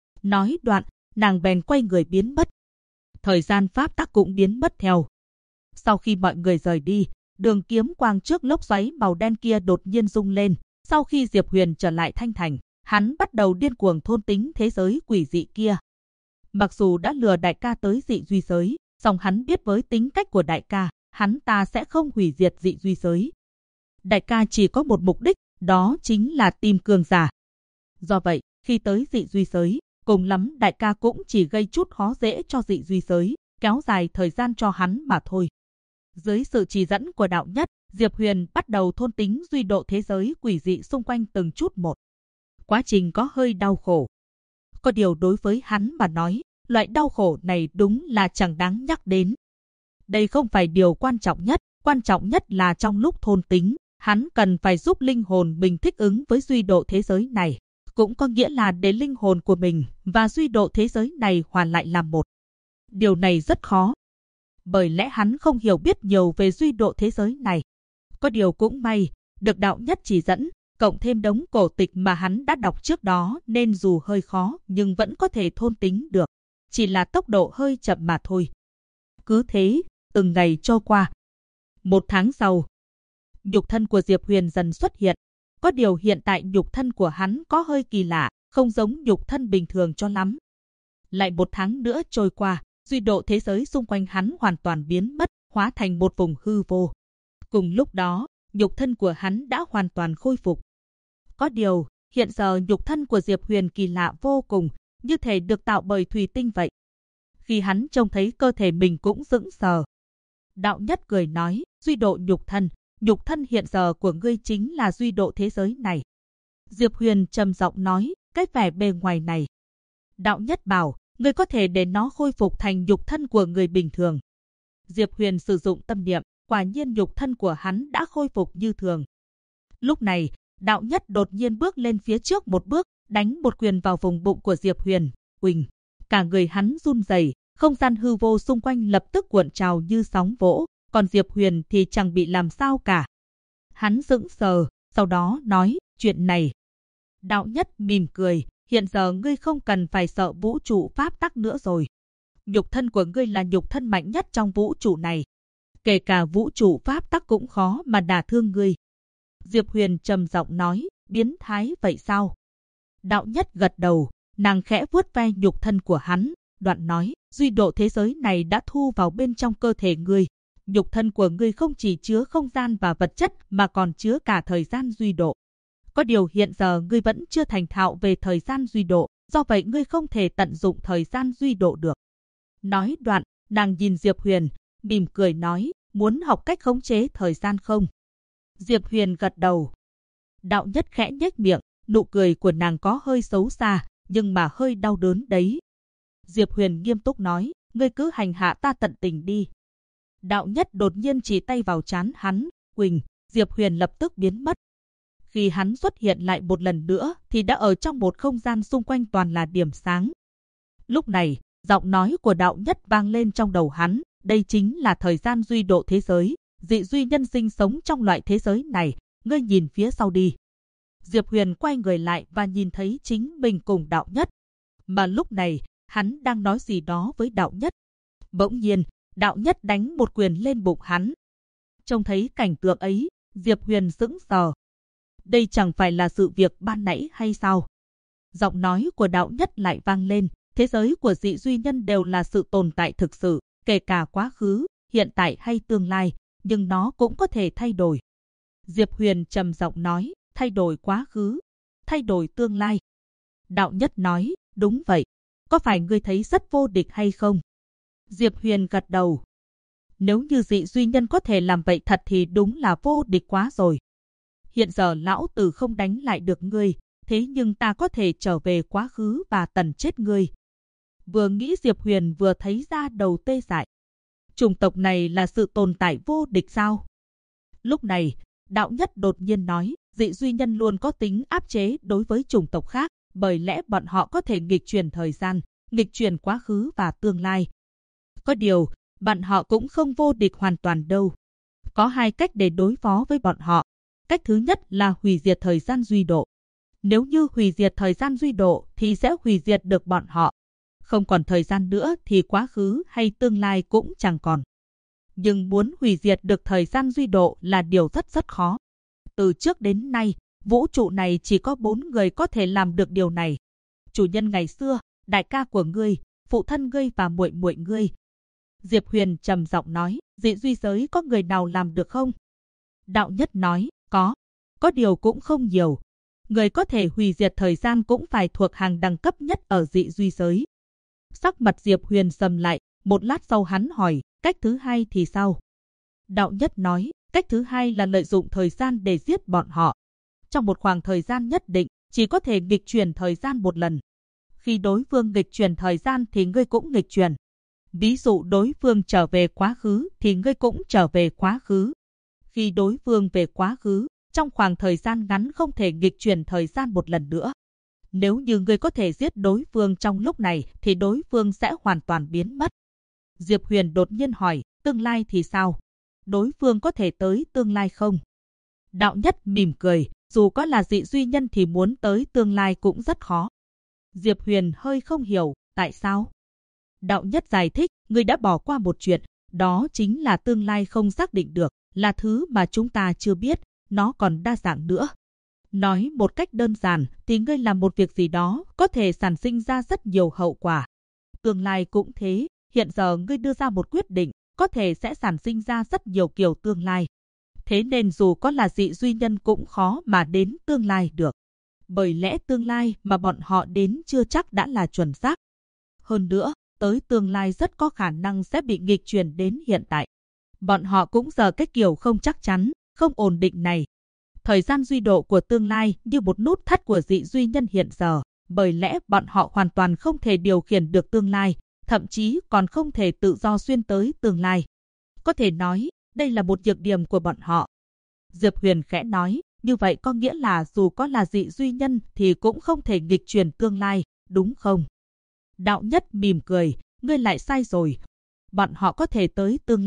Nói đoạn, nàng bèn quay người biến mất. Thời gian pháp tắc cũng biến mất theo. Sau khi mọi người rời đi, đường kiếm quang trước lốc xoáy màu đen kia đột nhiên rung lên. Sau khi Diệp Huyền trở lại Thanh Thành, hắn bắt đầu điên cuồng thôn tính thế giới quỷ dị kia. Mặc dù đã lừa đại ca tới Dị Duy giới, song hắn biết với tính cách của đại ca, hắn ta sẽ không hủy diệt Dị Duy giới. Đại ca chỉ có một mục đích, đó chính là tìm cường giả. Do vậy, khi tới Dị Duy giới, cùng lắm đại ca cũng chỉ gây chút khó dễ cho Dị Duy giới, kéo dài thời gian cho hắn mà thôi. Dưới sự chỉ dẫn của Đạo Nhất, Diệp Huyền bắt đầu thôn tính duy độ thế giới quỷ dị xung quanh từng chút một. Quá trình có hơi đau khổ. Có điều đối với hắn mà nói, loại đau khổ này đúng là chẳng đáng nhắc đến. Đây không phải điều quan trọng nhất là trong lúc thôn tính, hắn cần phải giúp linh hồn mình thích ứng với duy độ thế giới này. Cũng có nghĩa là để linh hồn của mình và duy độ thế giới này hòa lại làm một. Điều này rất khó. Bởi lẽ hắn không hiểu biết nhiều về duy độ thế giới này. Có điều cũng may, được Đạo Nhất chỉ dẫn, cộng thêm đống cổ tịch mà hắn đã đọc trước đó nên dù hơi khó nhưng vẫn có thể thôn tính được. Chỉ là tốc độ hơi chậm mà thôi. Cứ thế, từng ngày trôi qua. 1 tháng sau, nhục thân của Diệp Huyền dần xuất hiện. Có điều hiện tại nhục thân của hắn có hơi kỳ lạ, không giống nhục thân bình thường cho lắm. Lại 1 tháng nữa trôi qua, duy độ thế giới xung quanh hắn hoàn toàn biến mất, hóa thành một vùng hư vô. Cùng lúc đó, nhục thân của hắn đã hoàn toàn khôi phục. Có điều, hiện giờ nhục thân của Diệp Huyền kỳ lạ vô cùng, như thể được tạo bởi thủy tinh vậy. Khi hắn trông thấy cơ thể mình cũng sững sờ. Đạo Nhất cười nói, duy độ nhục thân hiện giờ của ngươi chính là duy độ thế giới này. Diệp Huyền trầm giọng nói, cái vẻ bề ngoài này. Đạo Nhất bảo, ngươi có thể để nó khôi phục thành nhục thân của người bình thường. Diệp Huyền sử dụng tâm niệm, quả nhiên nhục thân của hắn đã khôi phục như thường. Lúc này, Đạo Nhất đột nhiên bước lên phía trước một bước, đánh một quyền vào vùng bụng của Diệp Huyền. Uỳnh, cả người hắn run rẩy, không gian hư vô xung quanh lập tức cuộn trào như sóng vỗ, còn Diệp Huyền thì chẳng bị làm sao cả. Hắn sững sờ, sau đó nói, chuyện này. Đạo Nhất mỉm cười, hiện giờ ngươi không cần phải sợ vũ trụ pháp tắc nữa rồi. Nhục thân của ngươi là nhục thân mạnh nhất trong vũ trụ này. Kể cả vũ trụ pháp tắc cũng khó mà đả thương ngươi. Diệp Huyền trầm giọng nói, biến thái vậy sao? Đạo Nhất gật đầu, nàng khẽ vuốt ve nhục thân của hắn, đoạn nói, duy độ thế giới này đã thu vào bên trong cơ thể ngươi. Nhục thân của ngươi không chỉ chứa không gian và vật chất mà còn chứa cả thời gian duy độ. Có điều hiện giờ ngươi vẫn chưa thành thạo về thời gian duy độ, do vậy ngươi không thể tận dụng thời gian duy độ được. Nói đoạn, nàng nhìn Diệp Huyền, mỉm cười nói, muốn học cách khống chế thời gian không? Diệp Huyền gật đầu. Đạo Nhất khẽ nhếch miệng, nụ cười của nàng có hơi xấu xa, nhưng mà hơi đau đớn đấy. Diệp Huyền nghiêm túc nói, ngươi cứ hành hạ ta tận tình đi. Đạo Nhất đột nhiên chỉ tay vào trán hắn, Quỳnh, Diệp Huyền lập tức biến mất. Khi hắn xuất hiện lại một lần nữa thì đã ở trong một không gian xung quanh toàn là điểm sáng. Lúc này, giọng nói của Đạo Nhất vang lên trong đầu hắn, đây chính là thời gian duy độ thế giới, dị duy nhân sinh sống trong loại thế giới này, ngươi nhìn phía sau đi. Diệp Huyền quay người lại và nhìn thấy chính mình cùng Đạo Nhất. Mà lúc này, hắn đang nói gì đó với Đạo Nhất. Bỗng nhiên, Đạo Nhất đánh một quyền lên bụng hắn. Trông thấy cảnh tượng ấy, Diệp Huyền sững sờ. Đây chẳng phải là sự việc ban nãy hay sao? Giọng nói của Đạo Nhất lại vang lên, thế giới của dị duy nhân đều là sự tồn tại thực sự, kể cả quá khứ, hiện tại hay tương lai, nhưng nó cũng có thể thay đổi. Diệp Huyền trầm giọng nói, thay đổi quá khứ, thay đổi tương lai. Đạo Nhất nói, đúng vậy, có phải ngươi thấy rất vô địch hay không? Diệp Huyền gật đầu. Nếu như dị duy nhân có thể làm vậy thật thì đúng là vô địch quá rồi. Hiện giờ lão tử không đánh lại được ngươi, thế nhưng ta có thể trở về quá khứ và tần chết ngươi. Vừa nghĩ Diệp Huyền vừa thấy da đầu tê dại. Chủng tộc này là sự tồn tại vô địch sao? Lúc này, Đạo Nhất đột nhiên nói, dị duy nhân luôn có tính áp chế đối với chủng tộc khác, bởi lẽ bọn họ có thể nghịch chuyển thời gian, nghịch chuyển quá khứ và tương lai. Có điều, bọn họ cũng không vô địch hoàn toàn đâu. Có hai cách để đối phó với bọn họ. Cách thứ nhất là hủy diệt thời gian duy độ. Nếu như hủy diệt thời gian duy độ thì sẽ hủy diệt được bọn họ. Không còn thời gian nữa thì quá khứ hay tương lai cũng chẳng còn. Nhưng muốn hủy diệt được thời gian duy độ là điều rất khó. Từ trước đến nay, vũ trụ này chỉ có 4 người có thể làm được điều này. Chủ nhân ngày xưa, đại ca của ngươi, phụ thân ngươi và muội muội ngươi. Diệp Huyền trầm giọng nói, dị duy giới có người nào làm được không? Đạo Nhất nói, có điều cũng không nhiều. Người có thể hủy diệt thời gian cũng phải thuộc hàng đẳng cấp nhất ở dị duy giới. Sắc mặt Diệp Huyền sầm lại, một lát sau hắn hỏi, cách thứ hai thì sao? Đạo Nhất nói, cách thứ hai là lợi dụng thời gian để giết bọn họ. Trong một khoảng thời gian nhất định, chỉ có thể nghịch chuyển thời gian một lần. Khi đối phương nghịch chuyển thời gian thì ngươi cũng nghịch chuyển. Ví dụ đối phương trở về quá khứ thì ngươi cũng trở về quá khứ. Khi đối phương về quá khứ, trong khoảng thời gian ngắn không thể nghịch chuyển thời gian một lần nữa. Nếu như ngươi có thể giết đối phương trong lúc này thì đối phương sẽ hoàn toàn biến mất. Diệp Huyền đột nhiên hỏi, tương lai thì sao? Đối phương có thể tới tương lai không? Đạo Nhất mỉm cười, dù có là dị duy nhân thì muốn tới tương lai cũng rất khó. Diệp Huyền hơi không hiểu, tại sao? Đạo Nhất giải thích, ngươi đã bỏ qua một chuyện, đó chính là tương lai không xác định được, là thứ mà chúng ta chưa biết, nó còn đa dạng nữa. Nói một cách đơn giản thì ngươi làm một việc gì đó có thể sản sinh ra rất nhiều hậu quả. Tương lai cũng thế, hiện giờ ngươi đưa ra một quyết định, có thể sẽ sản sinh ra rất nhiều kiểu tương lai. Thế nên dù có là dị duy nhân cũng khó mà đến tương lai được. Bởi lẽ tương lai mà bọn họ đến chưa chắc đã là chuẩn xác. Hơn nữa, tới tương lai rất có khả năng sẽ bị nghịch chuyển đến hiện tại. Bọn họ cũng giờ cái kiểu không chắc chắn, không ổn định này. Thời gian duy độ của tương lai như một nút thắt của dị duy nhân hiện giờ, bởi lẽ bọn họ hoàn toàn không thể điều khiển được tương lai, thậm chí còn không thể tự do xuyên tới tương lai. Có thể nói, đây là một nhược điểm của bọn họ. Diệp Huyền khẽ nói, như vậy có nghĩa là dù có là dị duy nhân thì cũng không thể nghịch chuyển tương lai, đúng không? Đạo Nhất mỉm cười, ngươi lại sai rồi. Bọn họ có thể tới tương lai,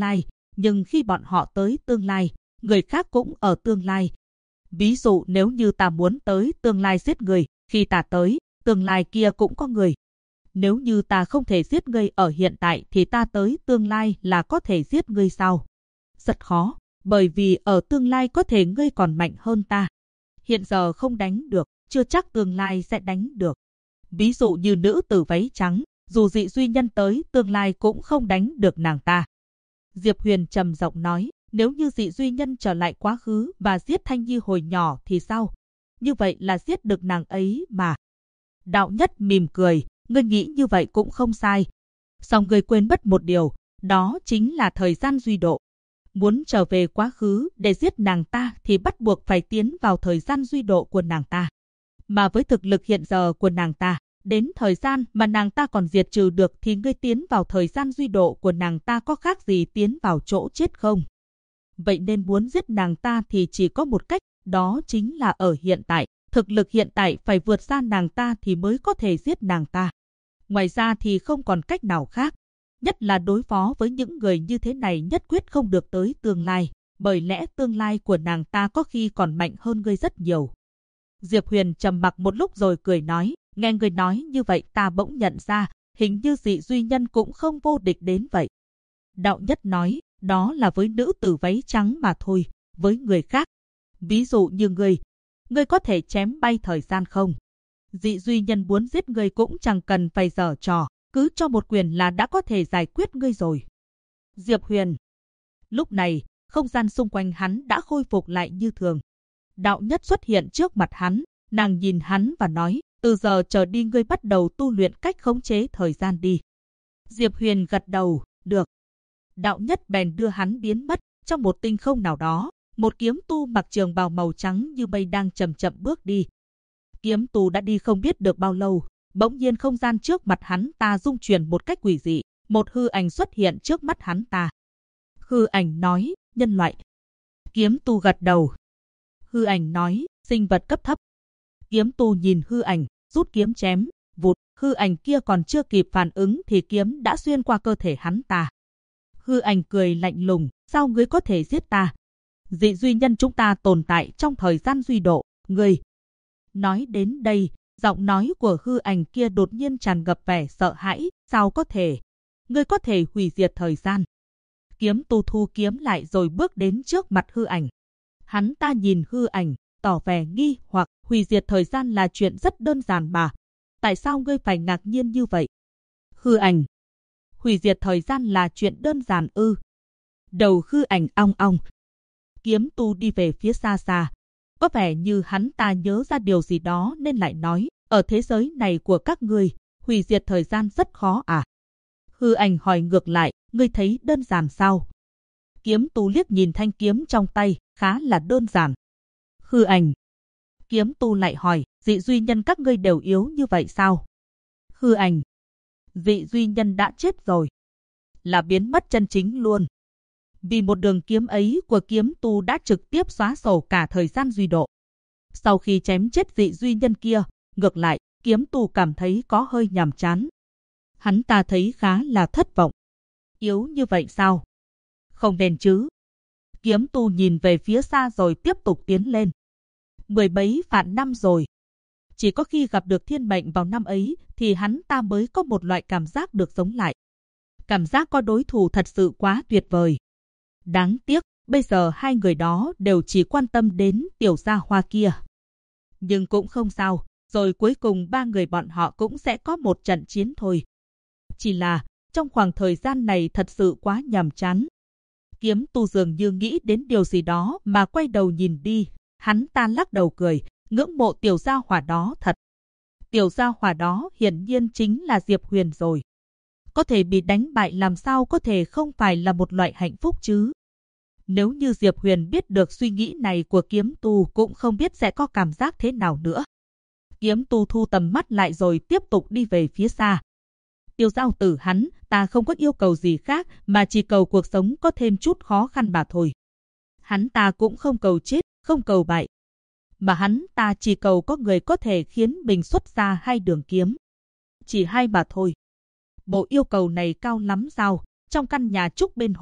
Nhưng khi bọn họ tới tương lai, người khác cũng ở tương lai. Ví dụ nếu như ta muốn tới tương lai giết người, khi ta tới, tương lai kia cũng có người. Nếu như ta không thể giết ngươi ở hiện tại thì ta tới tương lai là có thể giết ngươi sao? Rất khó, bởi vì ở tương lai có thể ngươi còn mạnh hơn ta. Hiện giờ không đánh được, chưa chắc tương lai sẽ đánh được. Ví dụ như nữ tử váy trắng, dù Dị Duy Nhân tới tương lai cũng không đánh được nàng ta. Diệp Huyền trầm giọng nói, nếu như Dị Duy Nhân trở lại quá khứ và giết Thanh Nhi hồi nhỏ thì sao? Như vậy là giết được nàng ấy mà. Đạo Nhất mỉm cười, ngươi nghĩ như vậy cũng không sai. Song ngươi quên mất một điều, đó chính là thời gian duy độ. Muốn trở về quá khứ để giết nàng ta thì bắt buộc phải tiến vào thời gian duy độ của nàng ta. Mà với thực lực hiện giờ của nàng ta, đến thời gian mà nàng ta còn diệt trừ được thì ngươi tiến vào thời gian duy độ của nàng ta có khác gì tiến vào chỗ chết không? Vậy nên muốn giết nàng ta thì chỉ có một cách, đó chính là ở hiện tại. Thực lực hiện tại phải vượt xa nàng ta thì mới có thể giết nàng ta. Ngoài ra thì không còn cách nào khác. Nhất là đối phó với những người như thế này nhất quyết không được tới tương lai. Bởi lẽ tương lai của nàng ta có khi còn mạnh hơn ngươi rất nhiều. Diệp Huyền trầm mặc một lúc rồi cười nói. Nghe người nói như vậy ta bỗng nhận ra, hình như Dị Duy Nhân cũng không vô địch đến vậy. Đạo Nhất nói, đó là với nữ tử váy trắng mà thôi, với người khác. Ví dụ như ngươi có thể chém bay thời gian không? Dị Duy Nhân muốn giết ngươi cũng chẳng cần phải giở trò, cứ cho một quyền là đã có thể giải quyết ngươi rồi. Diệp Huyền. Lúc này, không gian xung quanh hắn đã khôi phục lại như thường. Đạo Nhất xuất hiện trước mặt hắn, nàng nhìn hắn và nói, từ giờ trở đi ngươi bắt đầu tu luyện cách khống chế thời gian đi. Diệp Huyền gật đầu, được. Đạo Nhất bèn đưa hắn biến mất trong một tinh không nào đó. Một kiếm tu mặc trường bào màu trắng như mây đang chậm chậm bước đi. Kiếm tu đã đi không biết được bao lâu, bỗng nhiên không gian trước mặt hắn ta rung chuyển một cách quỷ dị, một hư ảnh xuất hiện trước mắt hắn ta. Hư ảnh nói, nhân loại. Kiếm tu gật đầu. Hư ảnh nói, sinh vật cấp thấp. Kiếm tu nhìn hư ảnh, rút kiếm chém, vụt, hư ảnh kia còn chưa kịp phản ứng thì kiếm đã xuyên qua cơ thể hắn ta. Hư ảnh cười lạnh lùng, sao ngươi có thể giết ta? Dị Duy Nhân chúng ta tồn tại trong thời gian duy độ, ngươi. Nói đến đây, giọng nói của hư ảnh kia đột nhiên tràn ngập vẻ sợ hãi, sao có thể? Ngươi có thể hủy diệt thời gian. Kiếm tu thu kiếm lại rồi bước đến trước mặt hư ảnh. Hắn ta nhìn hư ảnh, tỏ vẻ nghi hoặc hủy diệt thời gian là chuyện rất đơn giản mà. Tại sao ngươi phải ngạc nhiên như vậy? Hư ảnh. Hủy diệt thời gian là chuyện đơn giản ư? Đầu hư ảnh ong ong. Kiếm tu đi về phía xa xa. Có vẻ như hắn ta nhớ ra điều gì đó nên lại nói, ở thế giới này của các ngươi, hủy diệt thời gian rất khó à? Hư ảnh hỏi ngược lại, ngươi thấy đơn giản sao? Kiếm tu liếc nhìn thanh kiếm trong tay, khá là đơn giản. Hư ảnh. Kiếm tu lại hỏi, Dị Duy Nhân các ngươi đều yếu như vậy sao? Hư ảnh. Dị Duy Nhân đã chết rồi. Là biến mất chân chính luôn. Vì một đường kiếm ấy của kiếm tu đã trực tiếp xóa sổ cả thời gian duy độ. Sau khi chém chết Dị Duy Nhân kia, ngược lại, kiếm tu cảm thấy có hơi nhàm chán. Hắn ta thấy khá là thất vọng. Yếu như vậy sao? Không nên chứ. Kiếm tu nhìn về phía xa rồi tiếp tục tiến lên. Mười mấy vạn năm rồi. Chỉ có khi gặp được thiên mệnh vào năm ấy thì hắn ta mới có một loại cảm giác được sống lại. Cảm giác có đối thủ thật sự quá tuyệt vời. Đáng tiếc, bây giờ hai người đó đều chỉ quan tâm đến tiểu gia hoa kia. Nhưng cũng không sao, rồi cuối cùng ba người bọn họ cũng sẽ có một trận chiến thôi. Chỉ là, trong khoảng thời gian này thật sự quá nhàm chán. Kiếm tu dường như nghĩ đến điều gì đó mà quay đầu nhìn đi. Hắn ta lắc đầu cười, ngưỡng mộ tiểu gia hỏa đó thật. Tiểu gia hỏa đó hiển nhiên chính là Diệp Huyền rồi. Có thể bị đánh bại làm sao có thể không phải là một loại hạnh phúc chứ? Nếu như Diệp Huyền biết được suy nghĩ này của kiếm tu cũng không biết sẽ có cảm giác thế nào nữa. Kiếm tu thu tầm mắt lại rồi tiếp tục đi về phía xa. Tiêu giao tử hắn, ta không có yêu cầu gì khác mà chỉ cầu cuộc sống có thêm chút khó khăn mà thôi. Hắn ta cũng không cầu chết, không cầu bại. Mà hắn ta chỉ cầu có người có thể khiến mình xuất ra hai đường kiếm. Chỉ hai mà thôi. Bộ yêu cầu này cao lắm sao? Trong căn nhà trúc bên hồ,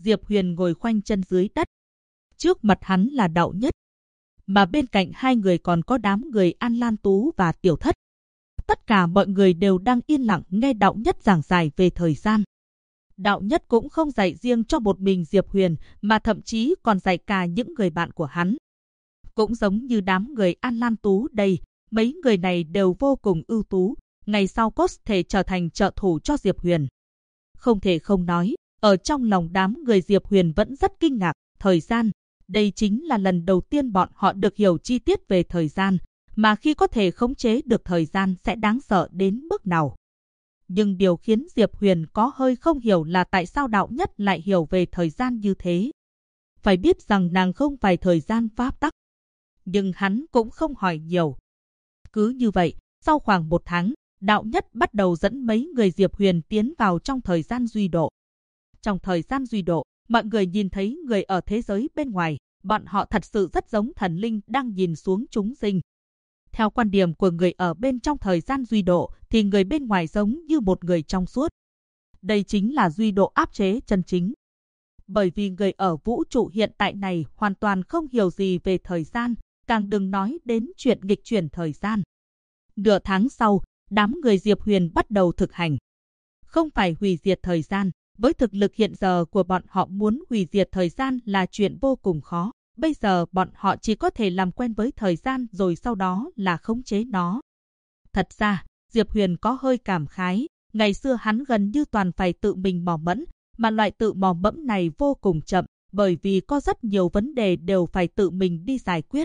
Diệp Huyền ngồi khoanh chân dưới đất. Trước mặt hắn là Đạo Nhất, mà bên cạnh hai người còn có đám người An Lan Tú và Tiểu Thất. Tất cả mọi người đều đang yên lặng nghe Đạo Nhất giảng giải về thời gian. Đạo Nhất cũng không dạy riêng cho một mình Diệp Huyền, mà thậm chí còn dạy cả những người bạn của hắn. Cũng giống như đám người An Lan Tú đây, mấy người này đều vô cùng ưu tú, ngày sau có thể trở thành trợ thủ cho Diệp Huyền. Không thể không nói, ở trong lòng đám người Diệp Huyền vẫn rất kinh ngạc, thời gian. Đây chính là lần đầu tiên bọn họ được hiểu chi tiết về thời gian, mà khi có thể khống chế được thời gian sẽ đáng sợ đến mức nào. Nhưng điều khiến Diệp Huyền có hơi không hiểu là tại sao Đạo Nhất lại hiểu về thời gian như thế. Phải biết rằng nàng không phải thời gian pháp tắc. Nhưng hắn cũng không hỏi nhiều. Cứ như vậy, sau khoảng 1 tháng, Đạo Nhất bắt đầu dẫn mấy người Diệp Huyền tiến vào trong thời gian duy độ. Trong thời gian duy độ, mọi người nhìn thấy người ở thế giới bên ngoài, bọn họ thật sự rất giống thần linh đang nhìn xuống chúng sinh. Theo quan điểm của người ở bên trong thời gian duy độ, thì người bên ngoài giống như một người trong suốt. Đây chính là duy độ áp chế chân chính. Bởi vì người ở vũ trụ hiện tại này hoàn toàn không hiểu gì về thời gian, càng đừng nói đến chuyện nghịch chuyển thời gian. Nửa tháng sau, đám người Diệp Huyền bắt đầu thực hành. Không phải hủy diệt thời gian, với thực lực hiện giờ của bọn họ muốn hủy diệt thời gian là chuyện vô cùng khó. Bây giờ bọn họ chỉ có thể làm quen với thời gian rồi sau đó là khống chế nó. Thật ra, Diệp Huyền có hơi cảm khái, ngày xưa hắn gần như toàn phải tự mình mò mẫm, mà loại tự mò mẫm này vô cùng chậm, bởi vì có rất nhiều vấn đề đều phải tự mình đi giải quyết.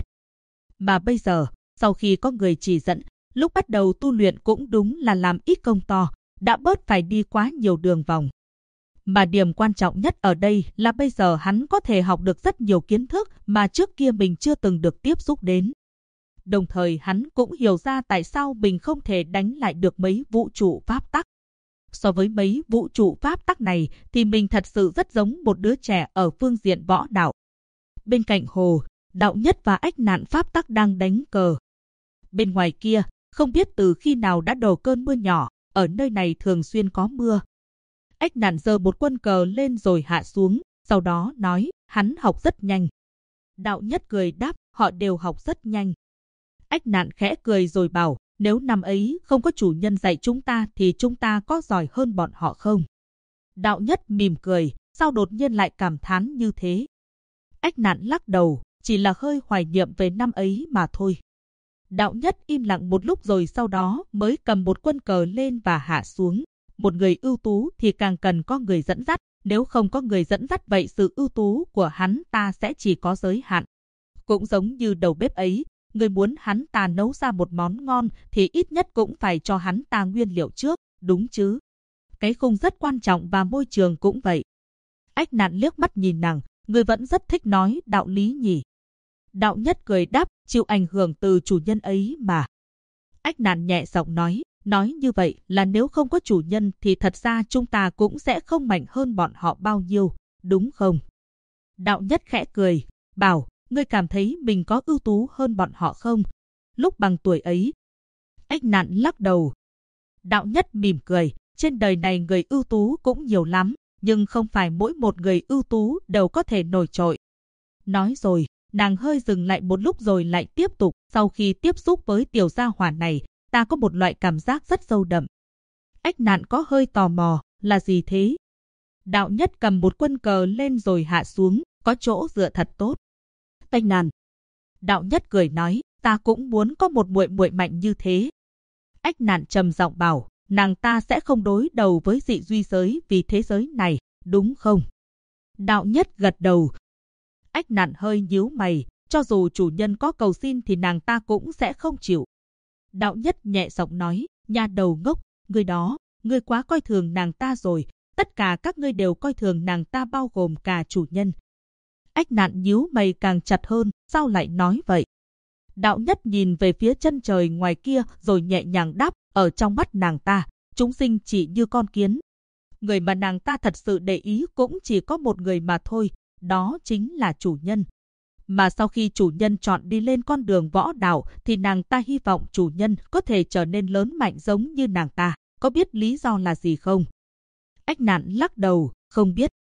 Mà bây giờ, sau khi có người chỉ dẫn, lúc bắt đầu tu luyện cũng đúng là làm ít công to, đã bớt phải đi quá nhiều đường vòng. Mà điểm quan trọng nhất ở đây là bây giờ hắn có thể học được rất nhiều kiến thức mà trước kia mình chưa từng được tiếp xúc đến. Đồng thời hắn cũng hiểu ra tại sao mình không thể đánh lại được mấy vũ trụ pháp tắc. So với mấy vũ trụ pháp tắc này thì mình thật sự rất giống một đứa trẻ ở phương diện võ đạo. Bên cạnh hồ, Đạo Nhất và Ách Nạn pháp tắc đang đánh cờ. Bên ngoài kia, không biết từ khi nào đã đổ cơn mưa nhỏ, ở nơi này thường xuyên có mưa. Ách Nạn giơ một quân cờ lên rồi hạ xuống, sau đó nói, hắn học rất nhanh. Đạo Nhất cười đáp, họ đều học rất nhanh. Ách Nạn khẽ cười rồi bảo, nếu năm ấy không có chủ nhân dạy chúng ta thì chúng ta có giỏi hơn bọn họ không? Đạo Nhất mỉm cười, sao đột nhiên lại cảm thán như thế? Ách Nạn lắc đầu, chỉ là hơi hoài niệm về năm ấy mà thôi. Đạo Nhất im lặng một lúc rồi sau đó mới cầm một quân cờ lên và hạ xuống. Một người ưu tú thì càng cần có người dẫn dắt, nếu không có người dẫn dắt vậy sự ưu tú của hắn ta sẽ chỉ có giới hạn. Cũng giống như đầu bếp ấy, người muốn hắn ta nấu ra một món ngon thì ít nhất cũng phải cho hắn ta nguyên liệu trước, đúng chứ? Cái khung rất quan trọng và môi trường cũng vậy. Ách Nạn liếc mắt nhìn nàng, người vẫn rất thích nói đạo lý nhỉ. Đạo Nhất cười đáp, chịu ảnh hưởng từ chủ nhân ấy mà. Ách Nạn nhẹ giọng nói như vậy là nếu không có chủ nhân thì thật ra chúng ta cũng sẽ không mạnh hơn bọn họ bao nhiêu, đúng không? Đạo Nhất khẽ cười, bảo, ngươi cảm thấy mình có ưu tú hơn bọn họ không? Lúc bằng tuổi ấy. Ách Nạn lắc đầu. Đạo Nhất mỉm cười, trên đời này người ưu tú cũng nhiều lắm, nhưng không phải mỗi một người ưu tú đều có thể nổi trội. Nói rồi, nàng hơi dừng lại một lúc rồi lại tiếp tục, sau khi tiếp xúc với tiểu gia hỏa này, ta có một loại cảm giác rất sâu đậm. Ách Nạn có hơi tò mò, là gì thế? Đạo Nhất cầm một quân cờ lên rồi hạ xuống, có chỗ dựa thật tốt. Ách Nạn. Đạo Nhất cười nói, ta cũng muốn có một muội muội mạnh như thế. Ách Nạn trầm giọng bảo, nàng ta sẽ không đối đầu với dị duy giới vì thế giới này, đúng không? Đạo Nhất gật đầu. Ách Nạn hơi nhíu mày, cho dù chủ nhân có cầu xin thì nàng ta cũng sẽ không chịu. Đạo Nhất nhẹ giọng nói, nha đầu ngốc, ngươi quá coi thường nàng ta rồi, tất cả các ngươi đều coi thường nàng ta bao gồm cả chủ nhân. Ách Nạn nhíu mày càng chặt hơn, sao lại nói vậy? Đạo Nhất nhìn về phía chân trời ngoài kia rồi nhẹ nhàng đáp, ở trong mắt nàng ta, chúng sinh chỉ như con kiến. Người mà nàng ta thật sự để ý cũng chỉ có một người mà thôi, đó chính là chủ nhân. Mà sau khi chủ nhân chọn đi lên con đường võ đạo thì nàng ta hy vọng chủ nhân có thể trở nên lớn mạnh giống như nàng ta. Có biết lý do là gì không? Ách Nạn lắc đầu, không biết.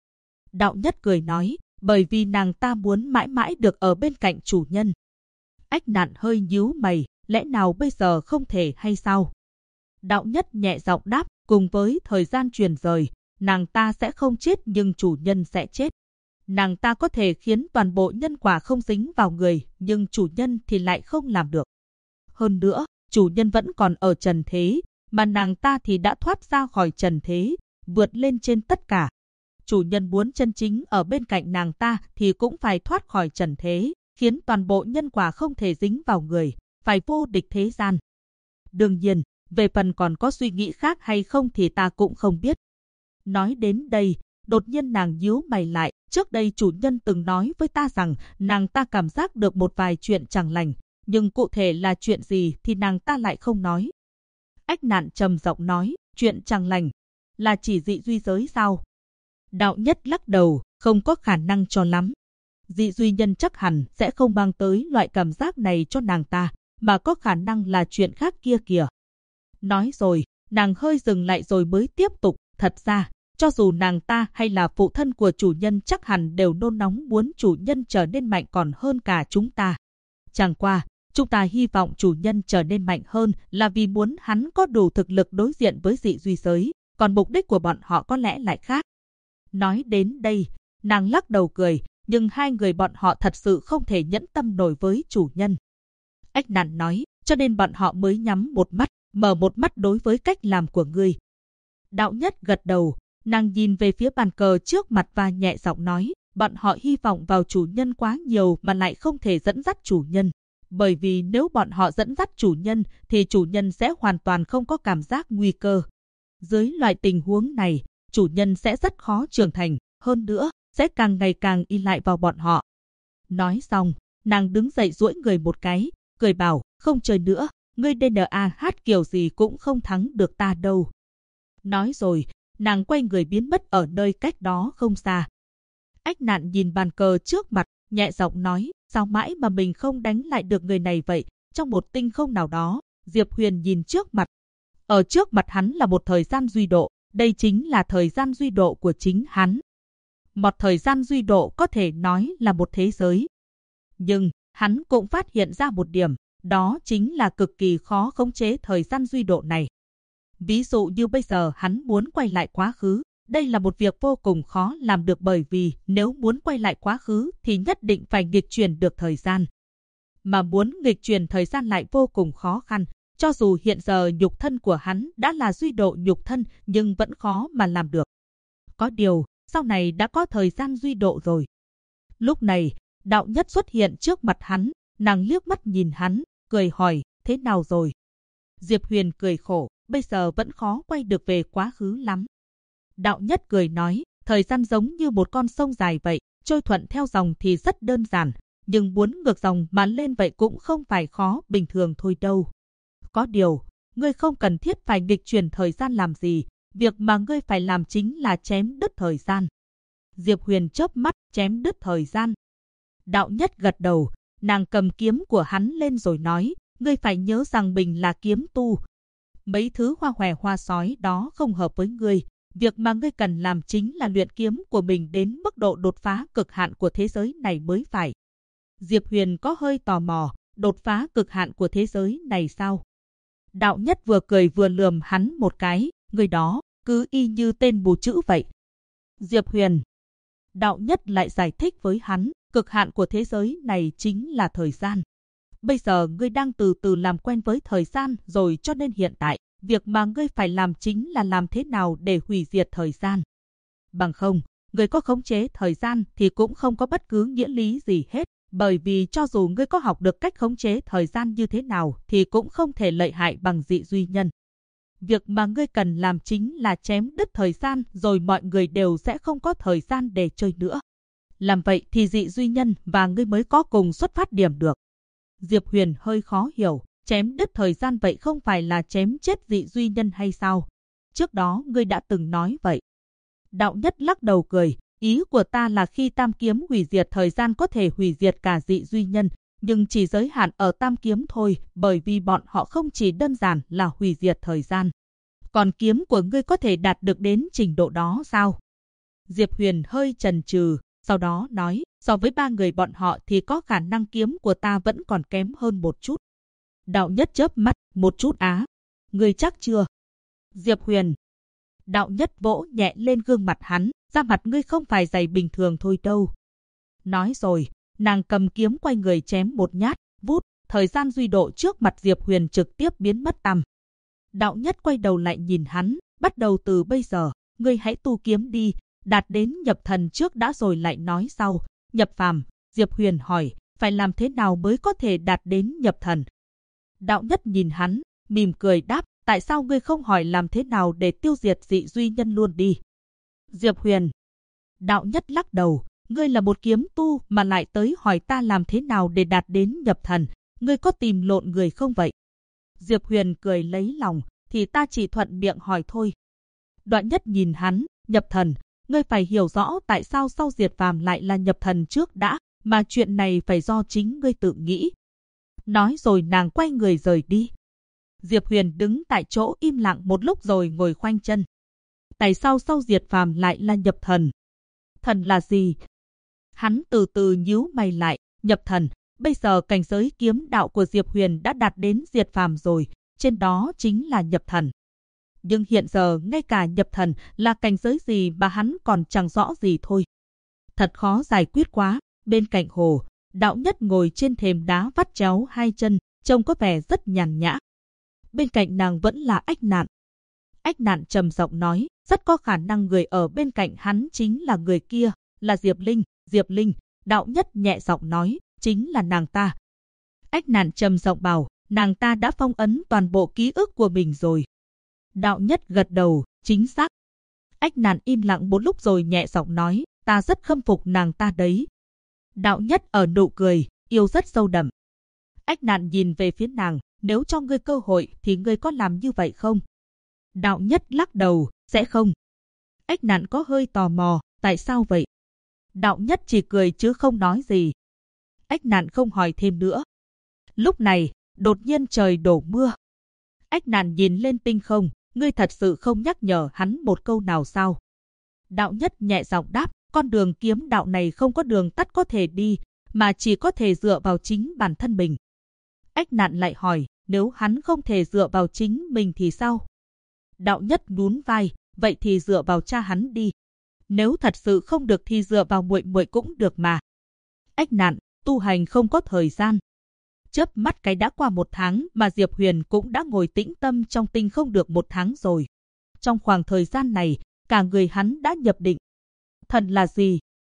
Đạo Nhất cười nói, bởi vì nàng ta muốn mãi mãi được ở bên cạnh chủ nhân. Ách Nạn hơi nhíu mày, lẽ nào bây giờ không thể hay sao? Đạo Nhất nhẹ giọng đáp, cùng với thời gian truyền rời, nàng ta sẽ không chết nhưng chủ nhân sẽ chết. Nàng ta có thể khiến toàn bộ nhân quả không dính vào người, nhưng chủ nhân thì lại không làm được. Hơn nữa, chủ nhân vẫn còn ở trần thế, mà nàng ta thì đã thoát ra khỏi trần thế, vượt lên trên tất cả. Chủ nhân muốn chân chính ở bên cạnh nàng ta thì cũng phải thoát khỏi trần thế, khiến toàn bộ nhân quả không thể dính vào người, phải vô địch thế gian. Đương nhiên, về phần còn có suy nghĩ khác hay không thì ta cũng không biết. Nói đến đây, đột nhiên nàng nhíu mày lại, trước đây chủ nhân từng nói với ta rằng nàng ta cảm giác được một vài chuyện chẳng lành, nhưng cụ thể là chuyện gì thì nàng ta lại không nói. Ách Nạn trầm giọng nói, chuyện chẳng lành, là chỉ dị duy giới sao? Đạo Nhất lắc đầu, không có khả năng cho lắm. Dị duy nhân chắc hẳn sẽ không mang tới loại cảm giác này cho nàng ta, mà có khả năng là chuyện khác kia kìa. Nói rồi, nàng hơi dừng lại rồi mới tiếp tục, thật ra, cho dù nàng ta hay là phụ thân của chủ nhân chắc hẳn đều nôn nóng muốn chủ nhân trở nên mạnh còn hơn cả chúng ta. Chẳng qua, chúng ta hy vọng chủ nhân trở nên mạnh hơn là vì muốn hắn có đủ thực lực đối diện với dị duy giới, còn mục đích của bọn họ có lẽ lại khác. Nói đến đây, nàng lắc đầu cười, nhưng hai người bọn họ thật sự không thể nhẫn tâm nổi với chủ nhân. Ách Nạn nói, cho nên bọn họ mới nhắm một mắt, mở một mắt đối với cách làm của ngươi. Đạo Nhất gật đầu, nàng nhìn về phía bàn cờ trước mặt và nhẹ giọng nói, bọn họ hy vọng vào chủ nhân quá nhiều mà lại không thể dẫn dắt chủ nhân. Bởi vì nếu bọn họ dẫn dắt chủ nhân thì chủ nhân sẽ hoàn toàn không có cảm giác nguy cơ. Dưới loại tình huống này, chủ nhân sẽ rất khó trưởng thành, hơn nữa, sẽ càng ngày càng y lại vào bọn họ. Nói xong, nàng đứng dậy duỗi người một cái, cười bảo, không chơi nữa, ngươi DNA hát kiểu gì cũng không thắng được ta đâu. Nói rồi, nàng quay người biến mất ở nơi cách đó không xa. Ách Nạn nhìn bàn cờ trước mặt, nhẹ giọng nói, sao mãi mà mình không đánh lại được người này vậy? Trong một tinh không nào đó, Diệp Huyền nhìn trước mặt. Ở trước mặt hắn là một thời gian duy độ, đây chính là thời gian duy độ của chính hắn. Một thời gian duy độ có thể nói là một thế giới. Nhưng, hắn cũng phát hiện ra một điểm, đó chính là cực kỳ khó khống chế thời gian duy độ này. Ví dụ như bây giờ hắn muốn quay lại quá khứ, đây là một việc vô cùng khó làm được bởi vì nếu muốn quay lại quá khứ thì nhất định phải nghịch chuyển được thời gian. Mà muốn nghịch chuyển thời gian lại vô cùng khó khăn, cho dù hiện giờ nhục thân của hắn đã là duy độ nhục thân nhưng vẫn khó mà làm được. Có điều, sau này đã có thời gian duy độ rồi. Lúc này, Đạo Nhất xuất hiện trước mặt hắn, nàng liếc mắt nhìn hắn, cười hỏi, thế nào rồi? Diệp Huyền cười khổ, bây giờ vẫn khó quay được về quá khứ lắm. Đạo Nhất cười nói, thời gian giống như một con sông dài vậy, trôi thuận theo dòng thì rất đơn giản, nhưng muốn ngược dòng mà lên vậy cũng không phải khó bình thường thôi đâu. Có điều, ngươi không cần thiết phải nghịch chuyển thời gian làm gì, việc mà ngươi phải làm chính là chém đứt thời gian. Diệp Huyền chớp mắt, chém đứt thời gian. Đạo Nhất gật đầu, nàng cầm kiếm của hắn lên rồi nói, ngươi phải nhớ rằng mình là kiếm tu. Mấy thứ hoa hòe hoa sói đó không hợp với ngươi. Việc mà ngươi cần làm chính là luyện kiếm của mình đến mức độ đột phá cực hạn của thế giới này mới phải. Diệp Huyền có hơi tò mò, đột phá cực hạn của thế giới này sao? Đạo Nhất vừa cười vừa lườm hắn một cái, người đó, cứ y như tên bù chữ vậy. Diệp Huyền. Đạo Nhất lại giải thích với hắn, cực hạn của thế giới này chính là thời gian. Bây giờ ngươi đang từ từ làm quen với thời gian rồi cho nên hiện tại, việc mà ngươi phải làm chính là làm thế nào để hủy diệt thời gian. Bằng không, ngươi có khống chế thời gian thì cũng không có bất cứ nghĩa lý gì hết, bởi vì cho dù ngươi có học được cách khống chế thời gian như thế nào thì cũng không thể lợi hại bằng dị duy nhân. Việc mà ngươi cần làm chính là chém đứt thời gian rồi mọi người đều sẽ không có thời gian để chơi nữa. Làm vậy thì dị duy nhân và ngươi mới có cùng xuất phát điểm được. Diệp Huyền hơi khó hiểu, chém đứt thời gian vậy không phải là chém chết dị duy nhân hay sao? Trước đó ngươi đã từng nói vậy. Đạo Nhất lắc đầu cười, ý của ta là khi tam kiếm hủy diệt thời gian có thể hủy diệt cả dị duy nhân, nhưng chỉ giới hạn ở tam kiếm thôi, bởi vì bọn họ không chỉ đơn giản là hủy diệt thời gian. Còn kiếm của ngươi có thể đạt được đến trình độ đó sao? Diệp Huyền hơi chần chừ, sau đó nói, so với 3 người bọn họ thì có khả năng kiếm của ta vẫn còn kém hơn một chút. Đạo Nhất chớp mắt, một chút á. Ngươi chắc chưa? Diệp Huyền. Đạo Nhất vỗ nhẹ lên gương mặt hắn, da mặt ngươi không phải dày bình thường thôi đâu. Nói rồi, nàng cầm kiếm quay người chém một nhát, vút, thời gian duy độ trước mặt Diệp Huyền trực tiếp biến mất tăm. Đạo Nhất quay đầu lại nhìn hắn, bắt đầu từ bây giờ, ngươi hãy tu kiếm đi, đạt đến nhập thần trước đã rồi lại nói sau. Nhập phàm, Diệp Huyền hỏi, phải làm thế nào mới có thể đạt đến nhập thần? Đạo Nhất nhìn hắn, mỉm cười đáp, tại sao ngươi không hỏi làm thế nào để tiêu diệt dị duy nhân luôn đi? Diệp Huyền. Đạo Nhất lắc đầu, ngươi là một kiếm tu mà lại tới hỏi ta làm thế nào để đạt đến nhập thần, ngươi có tìm lộn người không vậy? Diệp Huyền cười lấy lòng, thì ta chỉ thuận miệng hỏi thôi. Đạo Nhất nhìn hắn, nhập thần, ngươi phải hiểu rõ tại sao sau diệt phàm lại là nhập thần trước đã, mà chuyện này phải do chính ngươi tự nghĩ. Nói rồi nàng quay người rời đi. Diệp Huyền đứng tại chỗ im lặng một lúc rồi ngồi khoanh chân. Tại sao sau diệt phàm lại là nhập thần? Thần là gì? Hắn từ từ nhíu mày lại, nhập thần, bây giờ cảnh giới kiếm đạo của Diệp Huyền đã đạt đến diệt phàm rồi, trên đó chính là nhập thần. Nhưng hiện giờ ngay cả nhập thần là cảnh giới gì mà hắn còn chẳng rõ gì thôi. Thật khó giải quyết quá. Bên cạnh hồ, Đạo Nhất ngồi trên thềm đá vắt chéo hai chân, trông có vẻ rất nhàn nhã. Bên cạnh nàng vẫn là Ách Nạn. Ách Nạn trầm giọng nói, rất có khả năng người ở bên cạnh hắn chính là người kia, là Diệp Linh. Diệp Linh, Đạo Nhất nhẹ giọng nói, chính là nàng ta. Ách Nạn trầm giọng bảo, nàng ta đã phong ấn toàn bộ ký ức của mình rồi. Đạo Nhất gật đầu, chính xác. Ách Nạn im lặng một lúc rồi nhẹ giọng nói, ta rất khâm phục nàng ta đấy. Đạo Nhất ở nụ cười, yêu rất sâu đậm. Ách Nạn nhìn về phía nàng, nếu cho ngươi cơ hội thì ngươi có làm như vậy không? Đạo Nhất lắc đầu, sẽ không. Ách Nạn có hơi tò mò, tại sao vậy? Đạo Nhất chỉ cười chứ không nói gì. Ách Nạn không hỏi thêm nữa. Lúc này, đột nhiên trời đổ mưa. Ách Nạn nhìn lên tinh không, ngươi thật sự không nhắc nhở hắn một câu nào sao? Đạo Nhất nhẹ giọng đáp, con đường kiếm đạo này không có đường tắt có thể đi, mà chỉ có thể dựa vào chính bản thân mình. Ách Nạn lại hỏi, nếu hắn không thể dựa vào chính mình thì sao? Đạo Nhất nhún vai, vậy thì dựa vào cha hắn đi. Nếu thật sự không được thì dựa vào muội muội cũng được mà. Ách Nạn, tu hành không có thời gian. Chớp mắt cái đã qua 1 tháng mà Diệp Huyền cũng đã ngồi tĩnh tâm trong tinh không được 1 tháng rồi. Trong khoảng thời gian này, cả người hắn đã nhập định. Thần là gì?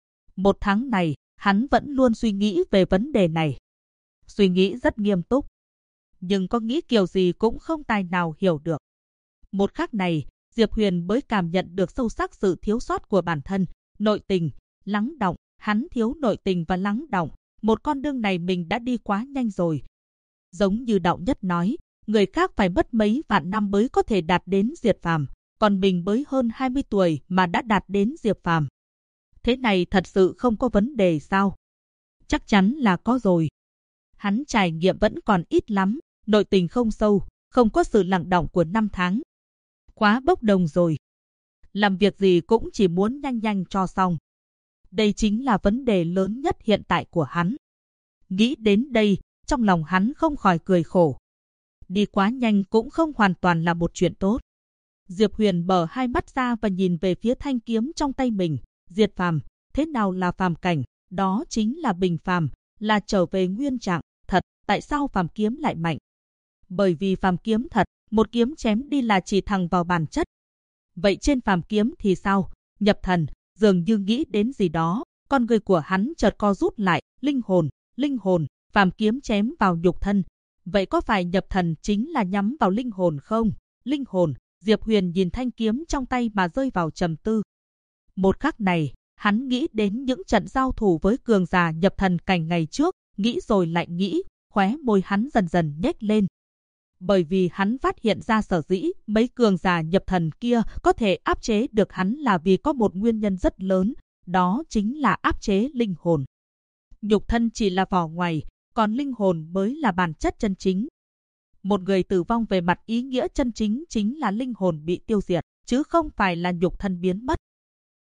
1 tháng này, hắn vẫn luôn suy nghĩ về vấn đề này. Suy nghĩ rất nghiêm túc. Nhưng có nghĩ kiểu gì cũng không tài nào hiểu được. Một khắc này, Diệp Huyền mới cảm nhận được sâu sắc sự thiếu sót của bản thân, nội tình, lắng đọng, hắn thiếu nội tình và lắng đọng. Một con đường này mình đã đi quá nhanh rồi. Giống như Đạo Nhất nói, người khác phải mất mấy vạn năm mới có thể đạt đến diệt phàm, còn mình mới hơn 20 tuổi mà đã đạt đến diệt phàm. Thế này thật sự không có vấn đề sao? Chắc chắn là có rồi. Hắn trải nghiệm vẫn còn ít lắm, nội tình không sâu, không có sự lắng đọng của 5 tháng. Quá bốc đồng rồi. Làm việc gì cũng chỉ muốn nhanh nhanh cho xong. Đây chính là vấn đề lớn nhất hiện tại của hắn. Nghĩ đến đây, trong lòng hắn không khỏi cười khổ. Đi quá nhanh cũng không hoàn toàn là một chuyện tốt. Diệp Huyền mở hai mắt ra và nhìn về phía thanh kiếm trong tay mình. Diệt phàm, thế nào là phàm cảnh? Đó chính là bình phàm, là trở về nguyên trạng. Thật, tại sao phàm kiếm lại mạnh? Bởi vì phàm kiếm thật, một kiếm chém đi là chỉ thẳng vào bản chất. Vậy trên phàm kiếm thì sao? Nhập thần, dường như nghĩ đến gì đó, con người của hắn chợt co rút lại, linh hồn, phàm kiếm chém vào nhục thân. Vậy có phải nhập thần chính là nhắm vào linh hồn không? Linh hồn, Diệp Huyền nhìn thanh kiếm trong tay mà rơi vào trầm tư. Một khắc này, hắn nghĩ đến những trận giao thủ với cường giả nhập thần cảnh ngày trước, nghĩ rồi lại nghĩ, khóe môi hắn dần dần nhếch lên. Bởi vì hắn phát hiện ra sở dĩ mấy cường giả nhập thần kia có thể áp chế được hắn là vì có một nguyên nhân rất lớn, đó chính là áp chế linh hồn. Nhục thân chỉ là vỏ ngoài, còn linh hồn mới là bản chất chân chính. Một người tử vong về mặt ý nghĩa chân chính chính là linh hồn bị tiêu diệt, chứ không phải là nhục thân biến mất.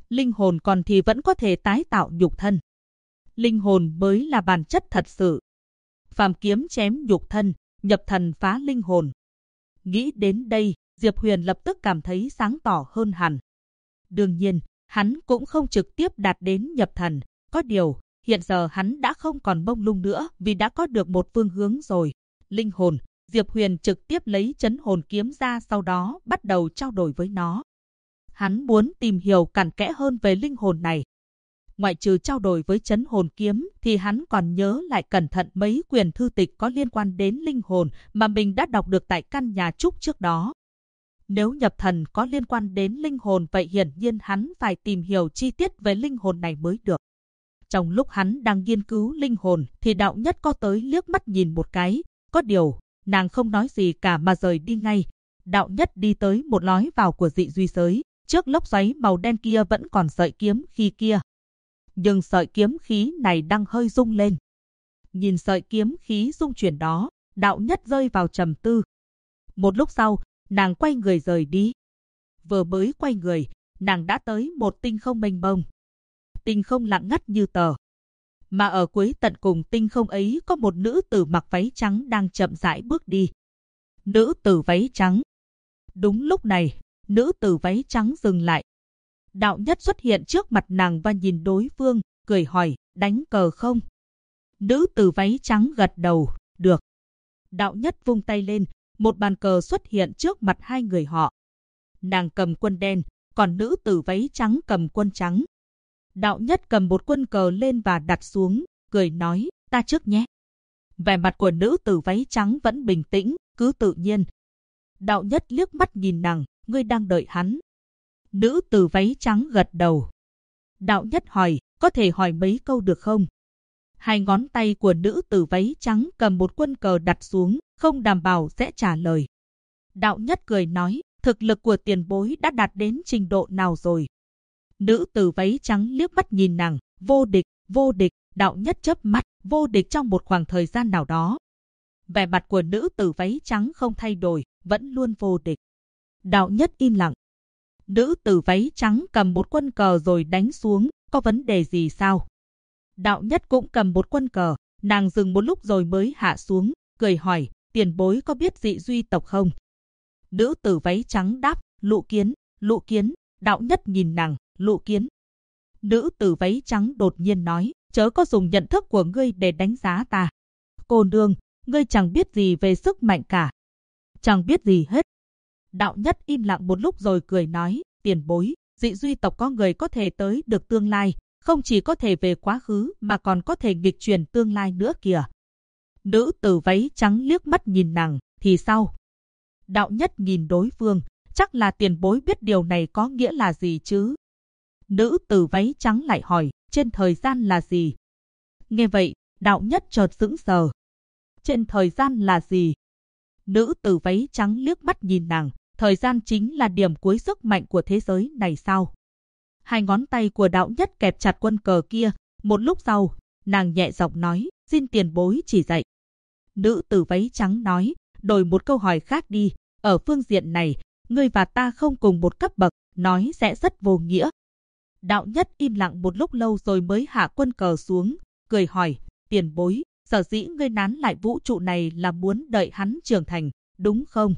linh hồn còn thì vẫn có thể tái tạo nhục thân. Linh hồn mới là bản chất thật sự. Phàm kiếm chém nhục thân, nhập thần phá linh hồn. Nghĩ đến đây, Diệp Huyền lập tức cảm thấy sáng tỏ hơn hẳn. Đương nhiên, hắn cũng không trực tiếp đạt đến nhập thần. Có điều, hiện giờ hắn đã không còn mông lung nữa vì đã có được một phương hướng rồi. Linh hồn, Diệp Huyền trực tiếp lấy trấn hồn kiếm ra, sau đó bắt đầu trao đổi với nó. Hắn muốn tìm hiểu cặn kẽ hơn về linh hồn này. Ngoại trừ trao đổi với trấn hồn kiếm thì hắn còn nhớ lại cẩn thận mấy quyển thư tịch có liên quan đến linh hồn mà mình đã đọc được tại căn nhà trúc trước đó. Nếu nhập thần có liên quan đến linh hồn vậy hiển nhiên hắn phải tìm hiểu chi tiết về linh hồn này mới được. Trong lúc hắn đang nghiên cứu linh hồn thì Đạo Nhất có tới liếc mắt nhìn một cái. Có điều, nàng không nói gì cả mà rời đi ngay. Đạo Nhất đi tới một lối vào của dị duy giới. Trước lốc xoáy màu đen kia vẫn còn sợi kiếm khí kia. Nhưng sợi kiếm khí này đang hơi rung lên. Nhìn sợi kiếm khí rung chuyển đó, Đạo Nhất rơi vào trầm tư. Một lúc sau, nàng quay người rời đi. Vừa mới quay người, nàng đã tới một tinh không mênh mông. Tinh không lặng ngắt như tờ. Mà ở cuối tận cùng tinh không ấy có một nữ tử mặc váy trắng đang chậm rãi bước đi. Nữ tử váy trắng. Đúng lúc này, nữ tử váy trắng dừng lại. Đạo Nhất xuất hiện trước mặt nàng và nhìn đối phương, cười hỏi, đánh cờ không? Nữ tử váy trắng gật đầu, được. Đạo Nhất vung tay lên, một bàn cờ xuất hiện trước mặt hai người họ. Nàng cầm quân đen, còn nữ tử váy trắng cầm quân trắng. Đạo Nhất cầm một quân cờ lên và đặt xuống, cười nói, ta trước nhé. Vẻ mặt của nữ tử váy trắng vẫn bình tĩnh, cứ tự nhiên. Đạo Nhất liếc mắt nhìn nàng, ngươi đang đợi hắn. Nữ tử váy trắng gật đầu. Đạo Nhất hỏi, có thể hỏi mấy câu được không? Hai ngón tay của nữ tử váy trắng cầm một quân cờ đặt xuống, không đảm bảo sẽ trả lời. Đạo Nhất cười nói, thực lực của tiền bối đã đạt đến trình độ nào rồi? Nữ tử váy trắng liếc mắt nhìn nàng, vô địch, vô địch. Đạo Nhất chớp mắt, vô địch trong một khoảng thời gian nào đó. Vẻ mặt của nữ tử váy trắng không thay đổi, vẫn luôn vô địch. Đạo Nhất im lặng. Nữ tử váy trắng cầm một quân cờ rồi đánh xuống, có vấn đề gì sao? Đạo Nhất cũng cầm một quân cờ, nàng dừng một lúc rồi mới hạ xuống, cười hỏi, tiền bối có biết dị duy tộc không? Nữ tử váy trắng đáp, Lũ Kiến, Lũ Kiến. Đạo Nhất nhìn nàng, Lũ Kiến. Nữ tử váy trắng đột nhiên nói, chớ có dùng nhận thức của ngươi để đánh giá ta. Cô nương, ngươi chẳng biết gì về sức mạnh cả. Chẳng biết gì hết. Đạo Nhất im lặng một lúc rồi cười nói, tiền bối, dị duy tộc có người có thể tới được tương lai, không chỉ có thể về quá khứ mà còn có thể nghịch chuyển tương lai nữa kìa. Nữ tử váy trắng liếc mắt nhìn nàng, thì sao? Đạo Nhất nhìn đối phương, chắc là tiền bối biết điều này có nghĩa là gì chứ? Nữ tử váy trắng lại hỏi, trên thời gian là gì? Nghe vậy, Đạo Nhất chợt sững sờ. Trên thời gian là gì? Nữ tử váy trắng liếc mắt nhìn nàng, thời gian chính là điểm cuối sức mạnh của thế giới này sao? Hai ngón tay của Đạo Nhất kẹp chặt quân cờ kia, một lúc sau, nàng nhẹ giọng nói, xin tiền bối chỉ dạy. Nữ tử váy trắng nói, đổi một câu hỏi khác đi, ở phương diện này, ngươi và ta không cùng một cấp bậc, nói sẽ rất vô nghĩa. Đạo Nhất im lặng một lúc lâu rồi mới hạ quân cờ xuống, cười hỏi, tiền bối, sở dĩ ngươi nán lại vũ trụ này là muốn đợi hắn trưởng thành, đúng không?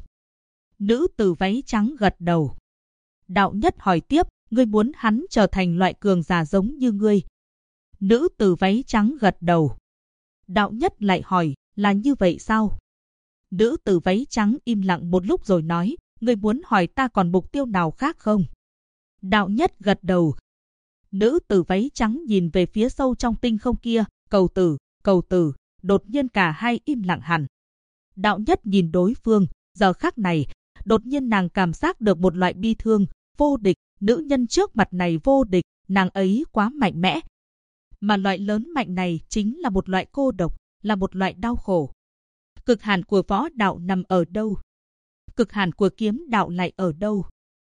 Nữ tử váy trắng gật đầu. Đạo Nhất hỏi tiếp, ngươi muốn hắn trở thành loại cường giả giống như ngươi? Nữ tử váy trắng gật đầu. Đạo Nhất lại hỏi, là như vậy sao? Nữ tử váy trắng im lặng một lúc rồi nói, ngươi muốn hỏi ta còn mục tiêu nào khác không? Đạo Nhất gật đầu. Nữ tử váy trắng nhìn về phía sâu trong tinh không kia, cầu tử, đột nhiên cả hai im lặng hẳn. Đạo Nhất nhìn đối phương, giờ khắc này, đột nhiên nàng cảm giác được một loại bi thương, vô địch, nữ nhân trước mặt này vô địch, nàng ấy quá mạnh mẽ. Mà loại lớn mạnh này chính là một loại cô độc, là một loại đau khổ. Cực hạn của võ đạo nằm ở đâu? Cực hạn của kiếm đạo lại ở đâu?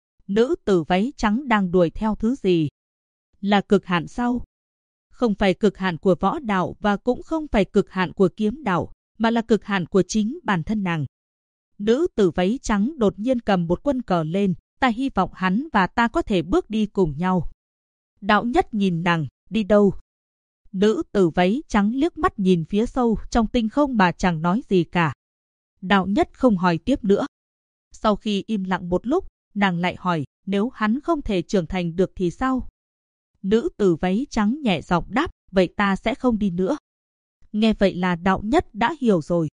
Nữ tử váy trắng đang đuổi theo thứ gì? Là cực hạn sao? Không phải cực hạn của võ đạo và cũng không phải cực hạn của kiếm đạo, mà là cực hạn của chính bản thân nàng. Nữ tử váy trắng đột nhiên cầm một quân cờ lên, ta hy vọng hắn và ta có thể bước đi cùng nhau. Đạo Nhất nhìn nàng, đi đâu? Nữ tử váy trắng liếc mắt nhìn phía sâu trong tinh không mà chẳng nói gì cả. Đạo Nhất không hỏi tiếp nữa. Sau khi im lặng một lúc, nàng lại hỏi, nếu hắn không thể trưởng thành được thì sao? Nữ tử váy trắng nhẹ giọng đáp, vậy ta sẽ không đi nữa. Nghe vậy là Đạo Nhất đã hiểu rồi.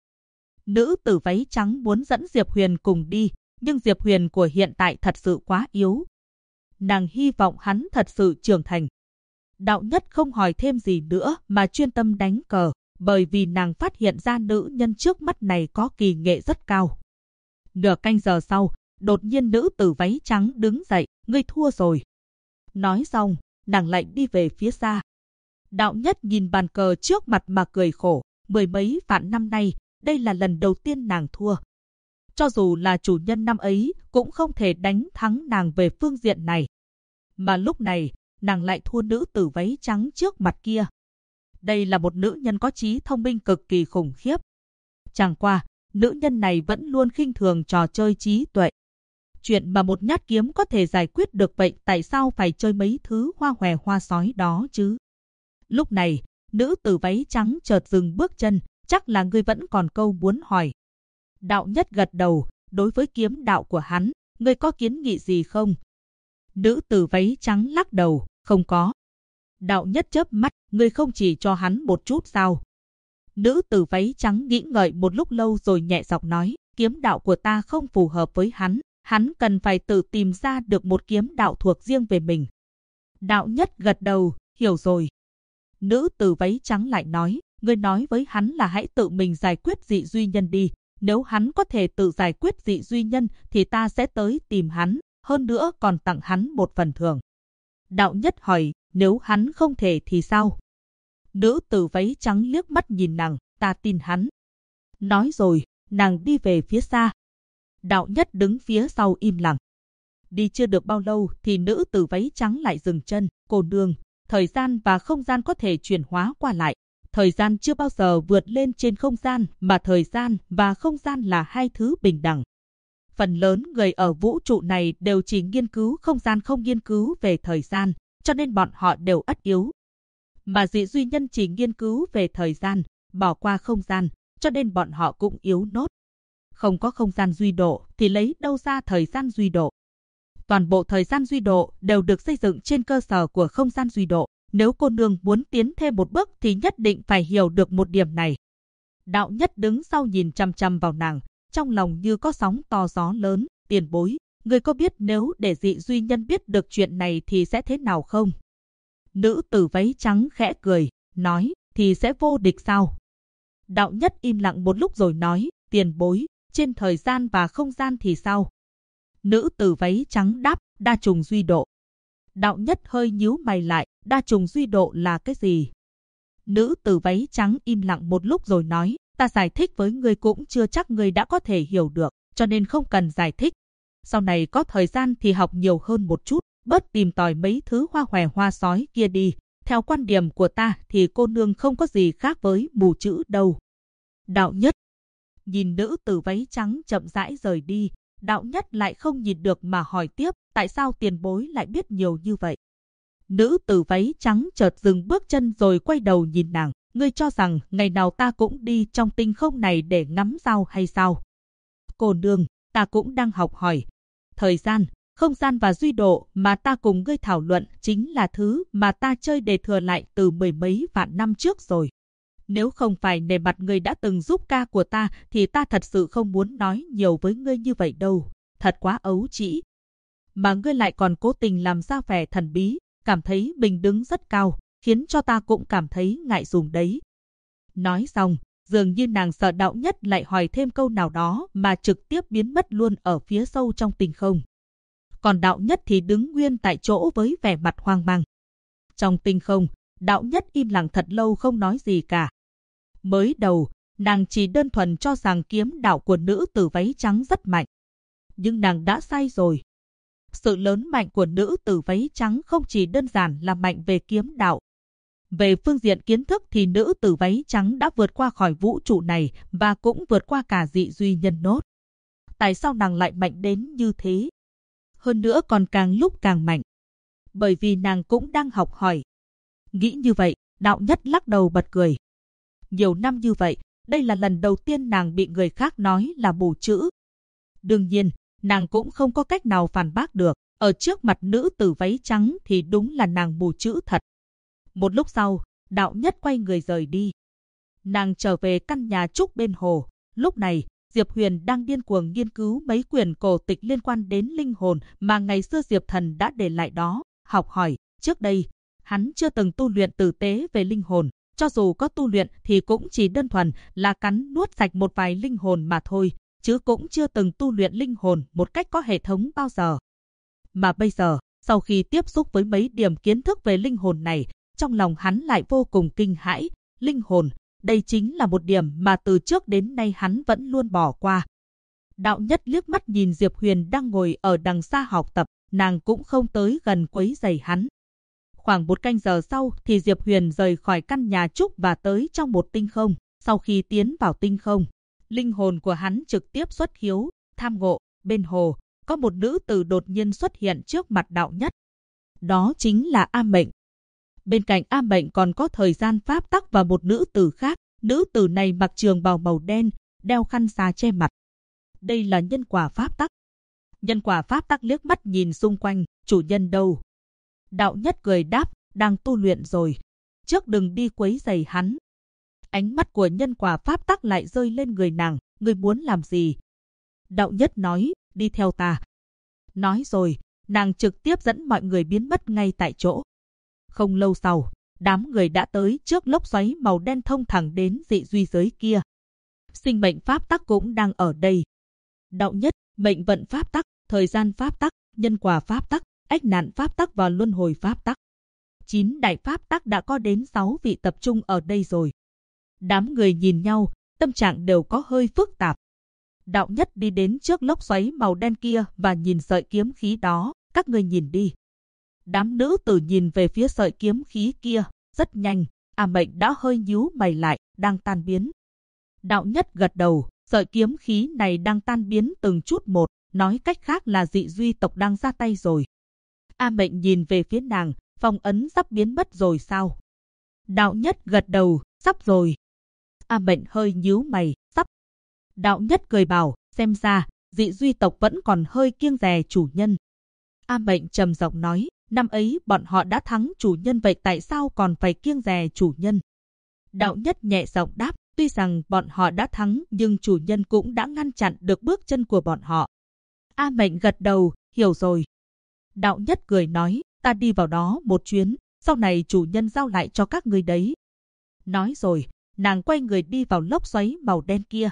Nữ tử váy trắng muốn dẫn Diệp Huyền cùng đi, nhưng Diệp Huyền của hiện tại thật sự quá yếu. Nàng hy vọng hắn thật sự trưởng thành. Đạo Nhất không hỏi thêm gì nữa mà chuyên tâm đánh cờ, bởi vì nàng phát hiện ra nữ nhân trước mắt này có kỳ nghệ rất cao. Nửa canh giờ sau, đột nhiên nữ tử váy trắng đứng dậy, ngươi thua rồi. Nói xong, nàng lại đi về phía xa. Đạo Nhất nhìn bàn cờ trước mặt mà cười khổ, mười mấy vạn năm nay, đây là lần đầu tiên nàng thua. Cho dù là chủ nhân năm ấy, cũng không thể đánh thắng nàng về phương diện này. Mà lúc này, nàng lại thua nữ tử váy trắng trước mặt kia. Đây là một nữ nhân có trí thông minh cực kỳ khủng khiếp. Chẳng qua, nữ nhân này vẫn luôn khinh thường trò chơi trí tuệ. Chuyện mà một nhát kiếm có thể giải quyết được vậy, tại sao phải chơi mấy thứ hoa hòe hoa sói đó chứ? Lúc này, nữ tử váy trắng chợt dừng bước chân, chắc là ngươi vẫn còn câu muốn hỏi. Đạo Nhất gật đầu, đối với kiếm đạo của hắn, ngươi có kiến nghị gì không? Nữ tử váy trắng lắc đầu, không có. Đạo Nhất chớp mắt, ngươi không chỉ cho hắn một chút sao? Nữ tử váy trắng nghĩ ngợi một lúc lâu rồi nhẹ giọng nói, kiếm đạo của ta không phù hợp với hắn, hắn cần phải tự tìm ra được một kiếm đạo thuộc riêng về mình. Đạo Nhất gật đầu, hiểu rồi. Nữ tử váy trắng lại nói, ngươi nói với hắn là hãy tự mình giải quyết dị duy nhân đi. Nếu hắn có thể tự giải quyết dị duy nhân thì ta sẽ tới tìm hắn, hơn nữa còn tặng hắn một phần thưởng. Đạo Nhất hỏi, nếu hắn không thể thì sao? Nữ tử váy trắng liếc mắt nhìn nàng, ta tin hắn. Nói rồi, nàng đi về phía xa. Đạo Nhất đứng phía sau im lặng. Đi chưa được bao lâu thì nữ tử váy trắng lại dừng chân, cô nương, thời gian và không gian có thể chuyển hóa qua lại. Thời gian chưa bao giờ vượt lên trên không gian, mà thời gian và không gian là hai thứ bình đẳng. Phần lớn người ở vũ trụ này đều chỉ nghiên cứu không gian, không nghiên cứu về thời gian, cho nên bọn họ đều ắt yếu. Mà dị duy nhân chỉ nghiên cứu về thời gian, bỏ qua không gian, cho nên bọn họ cũng yếu nốt. Không có không gian duy độ thì lấy đâu ra thời gian duy độ? Toàn bộ thời gian duy độ đều được xây dựng trên cơ sở của không gian duy độ. Nếu cô nương muốn tiến thêm một bước thì nhất định phải hiểu được một điểm này. Đạo Nhất đứng sau nhìn chăm chăm vào nàng, trong lòng như có sóng to gió lớn, tiền bối. Người có biết nếu để dị duy nhân biết được chuyện này thì sẽ thế nào không? Nữ tử váy trắng khẽ cười, nói, thì sẽ vô địch sao? Đạo Nhất im lặng một lúc rồi nói, tiền bối, trên thời gian và không gian thì sao? Nữ tử váy trắng đáp, đa trùng duy độ. Đạo Nhất hơi nhíu mày lại, đa trùng duy độ là cái gì? Nữ tử váy trắng im lặng một lúc rồi nói, ta giải thích với ngươi cũng chưa chắc ngươi đã có thể hiểu được, cho nên không cần giải thích. Sau này có thời gian thì học nhiều hơn một chút, bớt tìm tòi mấy thứ hoa hòe hoa sói kia đi. Theo quan điểm của ta thì cô nương không có gì khác với mù chữ đâu. Đạo Nhất nhìn nữ tử váy trắng chậm rãi rời đi. Đạo Nhất lại không nhìn được mà hỏi tiếp, tại sao tiền bối lại biết nhiều như vậy? Nữ tử váy trắng chợt dừng bước chân rồi quay đầu nhìn nàng, ngươi cho rằng ngày nào ta cũng đi trong tinh không này để ngắm sao hay sao? Cô nương, ta cũng đang học hỏi. Thời gian, không gian và duy độ mà ta cùng ngươi thảo luận chính là thứ mà ta chơi để thừa lại từ mười mấy vạn năm trước rồi. Nếu không phải nể mặt ngươi đã từng giúp ca của ta thì ta thật sự không muốn nói nhiều với ngươi như vậy đâu. Thật quá ấu trĩ. Mà ngươi lại còn cố tình làm ra vẻ thần bí, cảm thấy mình đứng rất cao, khiến cho ta cũng cảm thấy ngại dùng đấy. Nói xong, dường như nàng sợ Đạo Nhất lại hỏi thêm câu nào đó mà trực tiếp biến mất luôn ở phía sâu trong tinh không. Còn Đạo Nhất thì đứng nguyên tại chỗ với vẻ mặt hoang mang. Trong tinh không, Đạo Nhất im lặng thật lâu không nói gì cả. Mới đầu, nàng chỉ đơn thuần cho rằng kiếm đạo của nữ tử váy trắng rất mạnh. Nhưng nàng đã sai rồi. Sự lớn mạnh của nữ tử váy trắng không chỉ đơn giản là mạnh về kiếm đạo. Về phương diện kiến thức thì nữ tử váy trắng đã vượt qua khỏi vũ trụ này và cũng vượt qua cả dị duy nhân nốt. Tại sao nàng lại mạnh đến như thế? Hơn nữa còn càng lúc càng mạnh. bởi vì nàng cũng đang học hỏi. Nghĩ như vậy, Đạo Nhất lắc đầu bật cười. Nhiều năm như vậy, đây là lần đầu tiên nàng bị người khác nói là mù chữ. Đương nhiên, nàng cũng không có cách nào phản bác được, ở trước mặt nữ tử váy trắng thì đúng là nàng mù chữ thật. Một lúc sau, Đạo Nhất quay người rời đi. Nàng trở về căn nhà trúc bên hồ. Lúc này, Diệp Huyền đang điên cuồng nghiên cứu mấy quyển cổ tịch liên quan đến linh hồn mà ngày xưa Diệp Thần đã để lại đó, học hỏi. Trước đây, hắn chưa từng tu luyện tử tế về linh hồn, cho dù có tu luyện thì cũng chỉ đơn thuần là cắn nuốt sạch một vài linh hồn mà thôi, chứ cũng chưa từng tu luyện linh hồn một cách có hệ thống bao giờ. Mà bây giờ, sau khi tiếp xúc với mấy điểm kiến thức về linh hồn này, trong lòng hắn lại vô cùng kinh hãi. Linh hồn, đây chính là một điểm mà từ trước đến nay hắn vẫn luôn bỏ qua. Đạo Nhất liếc mắt nhìn Diệp Huyền đang ngồi ở đằng xa học tập, nàng cũng không tới gần quấy rầy hắn. Khoảng 1 canh giờ sau thì Diệp Huyền rời khỏi căn nhà trúc và tới trong một tinh không. Sau khi tiến vào tinh không, linh hồn của hắn trực tiếp xuất hiếu, tham ngộ. Bên hồ, có một nữ tử đột nhiên xuất hiện trước mặt Đạo Nhất. Đó chính là A Mệnh. Bên cạnh A Mệnh còn có Thời Gian Pháp Tắc và một nữ tử khác. Nữ tử này mặc trường bào màu đen, đeo khăn xà che mặt. Đây là Nhân Quả Pháp Tắc. Nhân Quả Pháp Tắc liếc mắt nhìn xung quanh, chủ nhân đâu? Đạo Nhất cười đáp, đang tu luyện rồi. Trước đừng đi quấy rầy hắn. Ánh mắt của Nhân Quả Pháp Tắc lại rơi lên người nàng, ngươi muốn làm gì? Đạo Nhất nói, đi theo ta. Nói rồi, nàng trực tiếp dẫn mọi người biến mất ngay tại chỗ. Không lâu sau, đám người đã tới trước lốc xoáy màu đen thông thẳng đến dị duy giới kia. Sinh mệnh Pháp Tắc cũng đang ở đây. Đạo Nhất, mệnh vận Pháp Tắc, Thời Gian Pháp Tắc, Nhân Quả Pháp Tắc, Ách Nạn Pháp Tắc và Luân Hồi Pháp Tắc. 9 đại Pháp Tắc đã có đến 6 vị tập trung ở đây rồi. Đám người nhìn nhau, tâm trạng đều có hơi phức tạp. Đạo Nhất đi đến trước lốc xoáy màu đen kia và nhìn sợi kiếm khí đó, các người nhìn đi. Đám nữ tử nhìn về phía sợi kiếm khí kia, rất nhanh, A Mệnh đã hơi nhíu mày lại, đang tan biến. Đạo Nhất gật đầu, sợi kiếm khí này đang tan biến từng chút một, nói cách khác là dị duy tộc đang ra tay rồi. A Mệnh nhìn về phía nàng, phong ấn sắp biến mất rồi sao? Đạo Nhất gật đầu, sắp rồi. A Mệnh hơi nhíu mày, sắp. Đạo Nhất cười bảo, xem ra, dị duy tộc vẫn còn hơi kiêng dè chủ nhân. A Mệnh trầm giọng nói, năm ấy bọn họ đã thắng chủ nhân vậy tại sao còn phải kiêng dè chủ nhân? Đạo Nhất nhẹ giọng đáp, tuy rằng bọn họ đã thắng nhưng chủ nhân cũng đã ngăn chặn được bước chân của bọn họ. A Mệnh gật đầu, hiểu rồi. Đạo Nhất cười nói, ta đi vào đó một chuyến, sau này chủ nhân giao lại cho các ngươi đấy. Nói rồi, nàng quay người đi vào lốc xoáy màu đen kia.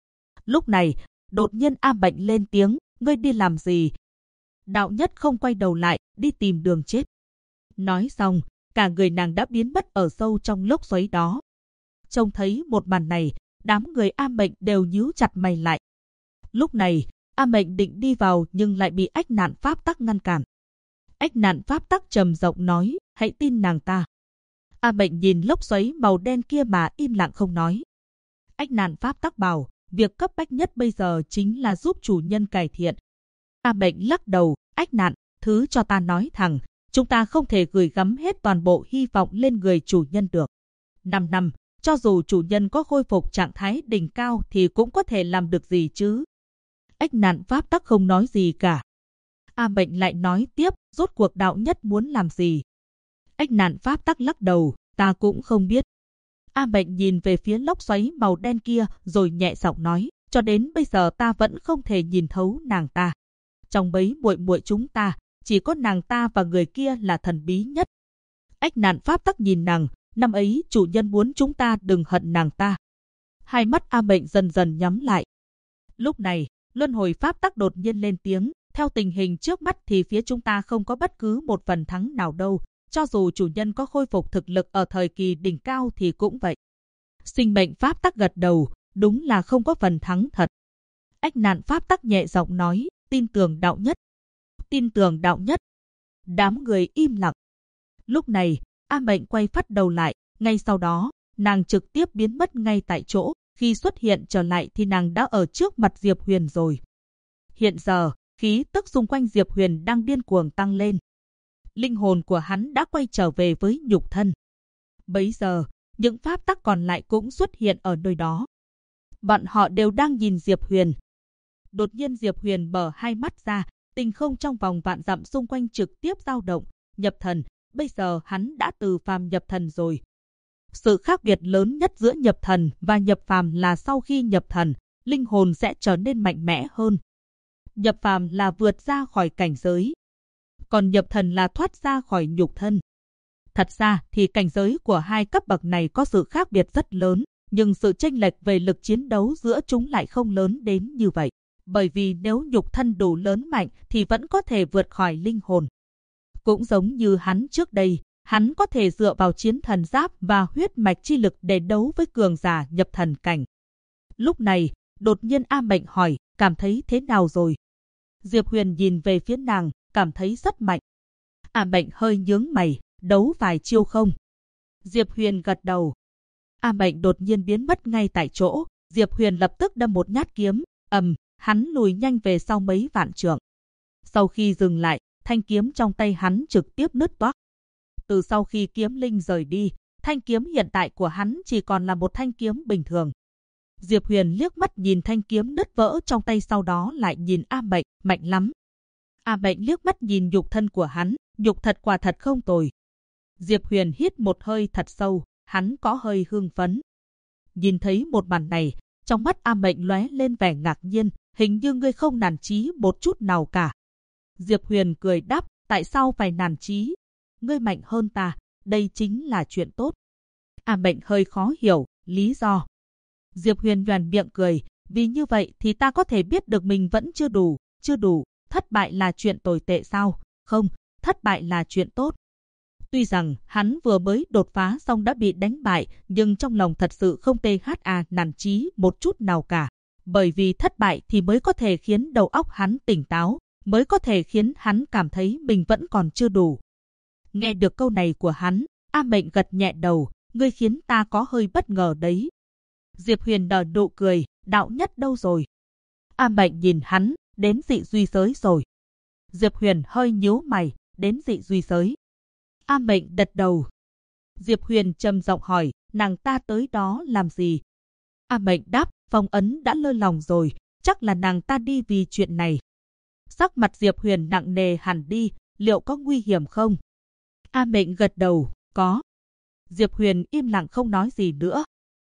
Lúc này, đột nhiên A Mệnh lên tiếng, ngươi đi làm gì? Đạo Nhất không quay đầu lại, đi tìm đường chết. Nói xong, cả người nàng đã biến mất ở sâu trong lốc xoáy đó. Trông thấy một màn này, đám người A Mệnh đều nhíu chặt mày lại. Lúc này, A Mệnh định đi vào nhưng lại bị Ách Nạn Pháp Tắc ngăn cản. Ách Nạn Pháp Tắc trầm giọng nói, hãy tin nàng ta. A Mệnh nhìn lốc xoáy màu đen kia mà im lặng không nói. Ách Nạn Pháp Tắc bảo, việc cấp bách nhất bây giờ chính là giúp chủ nhân cải thiện. A Mệnh lắc đầu, Ách Nạn, thứ cho ta nói thẳng, chúng ta không thể gửi gắm hết toàn bộ hy vọng lên người chủ nhân được. 5 năm, cho dù chủ nhân có khôi phục trạng thái đỉnh cao thì cũng có thể làm được gì chứ. Ách Nạn Pháp Tắc không nói gì cả. A Mệnh lại nói tiếp, rốt cuộc Đạo Nhất muốn làm gì? Ách Nạn Pháp Tắc lắc đầu, ta cũng không biết. A Mệnh nhìn về phía lốc xoáy màu đen kia rồi nhẹ giọng nói, cho đến bây giờ ta vẫn không thể nhìn thấu nàng ta. Trong mấy muội muội chúng ta, chỉ có nàng ta và người kia là thần bí nhất. Ách Nạn Pháp Tắc nhìn nàng, năm ấy chủ nhân muốn chúng ta đừng hận nàng ta. Hai mắt A Mệnh dần dần nhắm lại. Lúc này, Luân Hồi Pháp Tắc đột nhiên lên tiếng, theo tình hình trước mắt thì phía chúng ta không có bất cứ một phần thắng nào đâu, cho dù chủ nhân có khôi phục thực lực ở thời kỳ đỉnh cao thì cũng vậy. Sinh mệnh Pháp Tắc gật đầu, đúng là không có phần thắng thật. Ách Nạn Pháp Tắc nhẹ giọng nói, tin tưởng Đạo Nhất. Tin tưởng Đạo Nhất. Đám người im lặng. Lúc này, A Mệnh quay phát đầu lại, ngay sau đó, nàng trực tiếp biến mất ngay tại chỗ, khi xuất hiện trở lại thì nàng đã ở trước mặt Diệp Huyền rồi. Hiện giờ, khí tức xung quanh Diệp Huyền đang điên cuồng tăng lên. linh hồn của hắn đã quay trở về với nhục thân. Bấy giờ, những pháp tắc còn lại cũng xuất hiện ở nơi đó. Bọn họ đều đang nhìn Diệp Huyền. Đột nhiên Diệp Huyền mở hai mắt ra, tinh không trong vòng vạn dặm xung quanh trực tiếp dao động, nhập thần, bây giờ hắn đã từ phàm nhập thần rồi. Sự khác biệt lớn nhất giữa nhập thần và nhập phàm là sau khi nhập thần, linh hồn sẽ trở nên mạnh mẽ hơn. Nhập phàm là vượt ra khỏi cảnh giới, còn nhập thần là thoát ra khỏi nhục thân. Thật ra thì cảnh giới của hai cấp bậc này có sự khác biệt rất lớn, nhưng sự chênh lệch về lực chiến đấu giữa chúng lại không lớn đến như vậy. Bởi vì nếu nhục thân đủ lớn mạnh thì vẫn có thể vượt khỏi linh hồn. Cũng giống như hắn trước đây, hắn có thể dựa vào chiến thần giáp và huyết mạch chi lực để đấu với cường giả nhập thần cảnh. Lúc này, đột nhiên A Mệnh hỏi, cảm thấy thế nào rồi? Diệp Huyền nhìn về phía nàng, cảm thấy rất mạnh. A Mệnh hơi nhướng mày, đấu vài chiêu không? Diệp Huyền gật đầu. A Mệnh đột nhiên biến mất ngay tại chỗ, Diệp Huyền lập tức đâm một nhát kiếm, hắn lùi nhanh về sau mấy vạn trượng. Sau khi dừng lại, thanh kiếm trong tay hắn trực tiếp nứt toác. Từ sau khi kiếm linh rời đi, thanh kiếm hiện tại của hắn chỉ còn là một thanh kiếm bình thường. Diệp Huyền liếc mắt nhìn thanh kiếm nứt vỡ trong tay, sau đó lại nhìn A Mệnh, mạnh lắm. A Mệnh liếc mắt nhìn nhục thân của hắn, nhục thật quả thật không tồi. Diệp Huyền hít một hơi thật sâu, hắn có hơi hưng phấn. Nhìn thấy một màn này, trong mắt A Mệnh lóe lên vẻ ngạc nhiên, hình như ngươi không nản chí một chút nào cả. Diệp Huyền cười đáp, tại sao phải nản chí? Ngươi mạnh hơn ta, đây chính là chuyện tốt. A Mệnh hơi khó hiểu, lý do. Diệp Huyền nhoẻn miệng cười, vì như vậy thì ta có thể biết được mình vẫn chưa đủ, thất bại là chuyện tồi tệ sao? Không, thất bại là chuyện tốt. Tuy rằng hắn vừa mới đột phá xong đã bị đánh bại, nhưng trong lòng thật sự không nản chí một chút nào cả. Bởi vì thất bại thì mới có thể khiến đầu óc hắn tỉnh táo, mới có thể khiến hắn cảm thấy mình vẫn còn chưa đủ. Nghe được câu này của hắn, A Mệnh gật nhẹ đầu, ngươi khiến ta có hơi bất ngờ đấy. Diệp Huyền nở nụ cười, đạo nhất đâu rồi? A Mệnh nhìn hắn, đến dị duy giới rồi. Diệp Huyền hơi nhíu mày, đến dị duy giới. A Mệnh gật đầu. Diệp Huyền trầm giọng hỏi, nàng ta tới đó làm gì? A Mệnh đáp, phong ấn đã lơ lỏng rồi, chắc là nàng ta đi vì chuyện này. Sắc mặt Diệp Huyền nặng nề hẳn đi, liệu có nguy hiểm không? A Mệnh gật đầu, có. Diệp Huyền im lặng không nói gì nữa.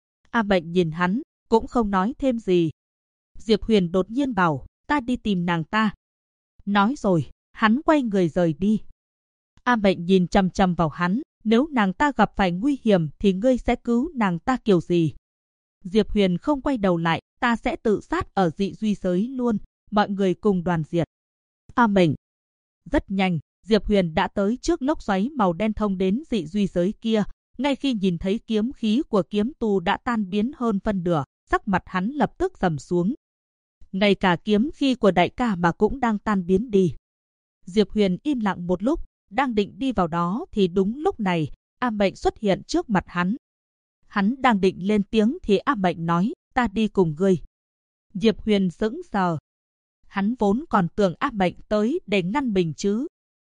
A Mệnh nhìn hắn, cũng không nói thêm gì. Diệp Huyền đột nhiên bảo, ta đi tìm nàng ta. Nói rồi, hắn quay người rời đi. A Mệnh nhìn chằm chằm vào hắn, nếu nàng ta gặp phải nguy hiểm thì ngươi sẽ cứu nàng ta kiểu gì? Diệp Huyền không quay đầu lại, ta sẽ tự sát ở dị duy giới luôn, mọi người cùng đoàn diệt. A Mệnh. Rất nhanh, Diệp Huyền đã tới trước lốc xoáy màu đen thông đến dị duy giới kia. Ngay khi nhìn thấy kiếm khí của kiếm tu đã tan biến hơn phân nửa, sắc mặt hắn lập tức trầm xuống. Ngay cả kiếm khí của đại ca mà cũng đang tan biến đi. Diệp Huyền im lặng một lúc, đang định đi vào đó thì đúng lúc này, A Mệnh xuất hiện trước mặt hắn. Hắn đang định lên tiếng thì A Mệnh nói, ta đi cùng ngươi. Diệp Huyền sững sờ. Hắn vốn còn tưởng A Mệnh tới để ngăn mình chứ.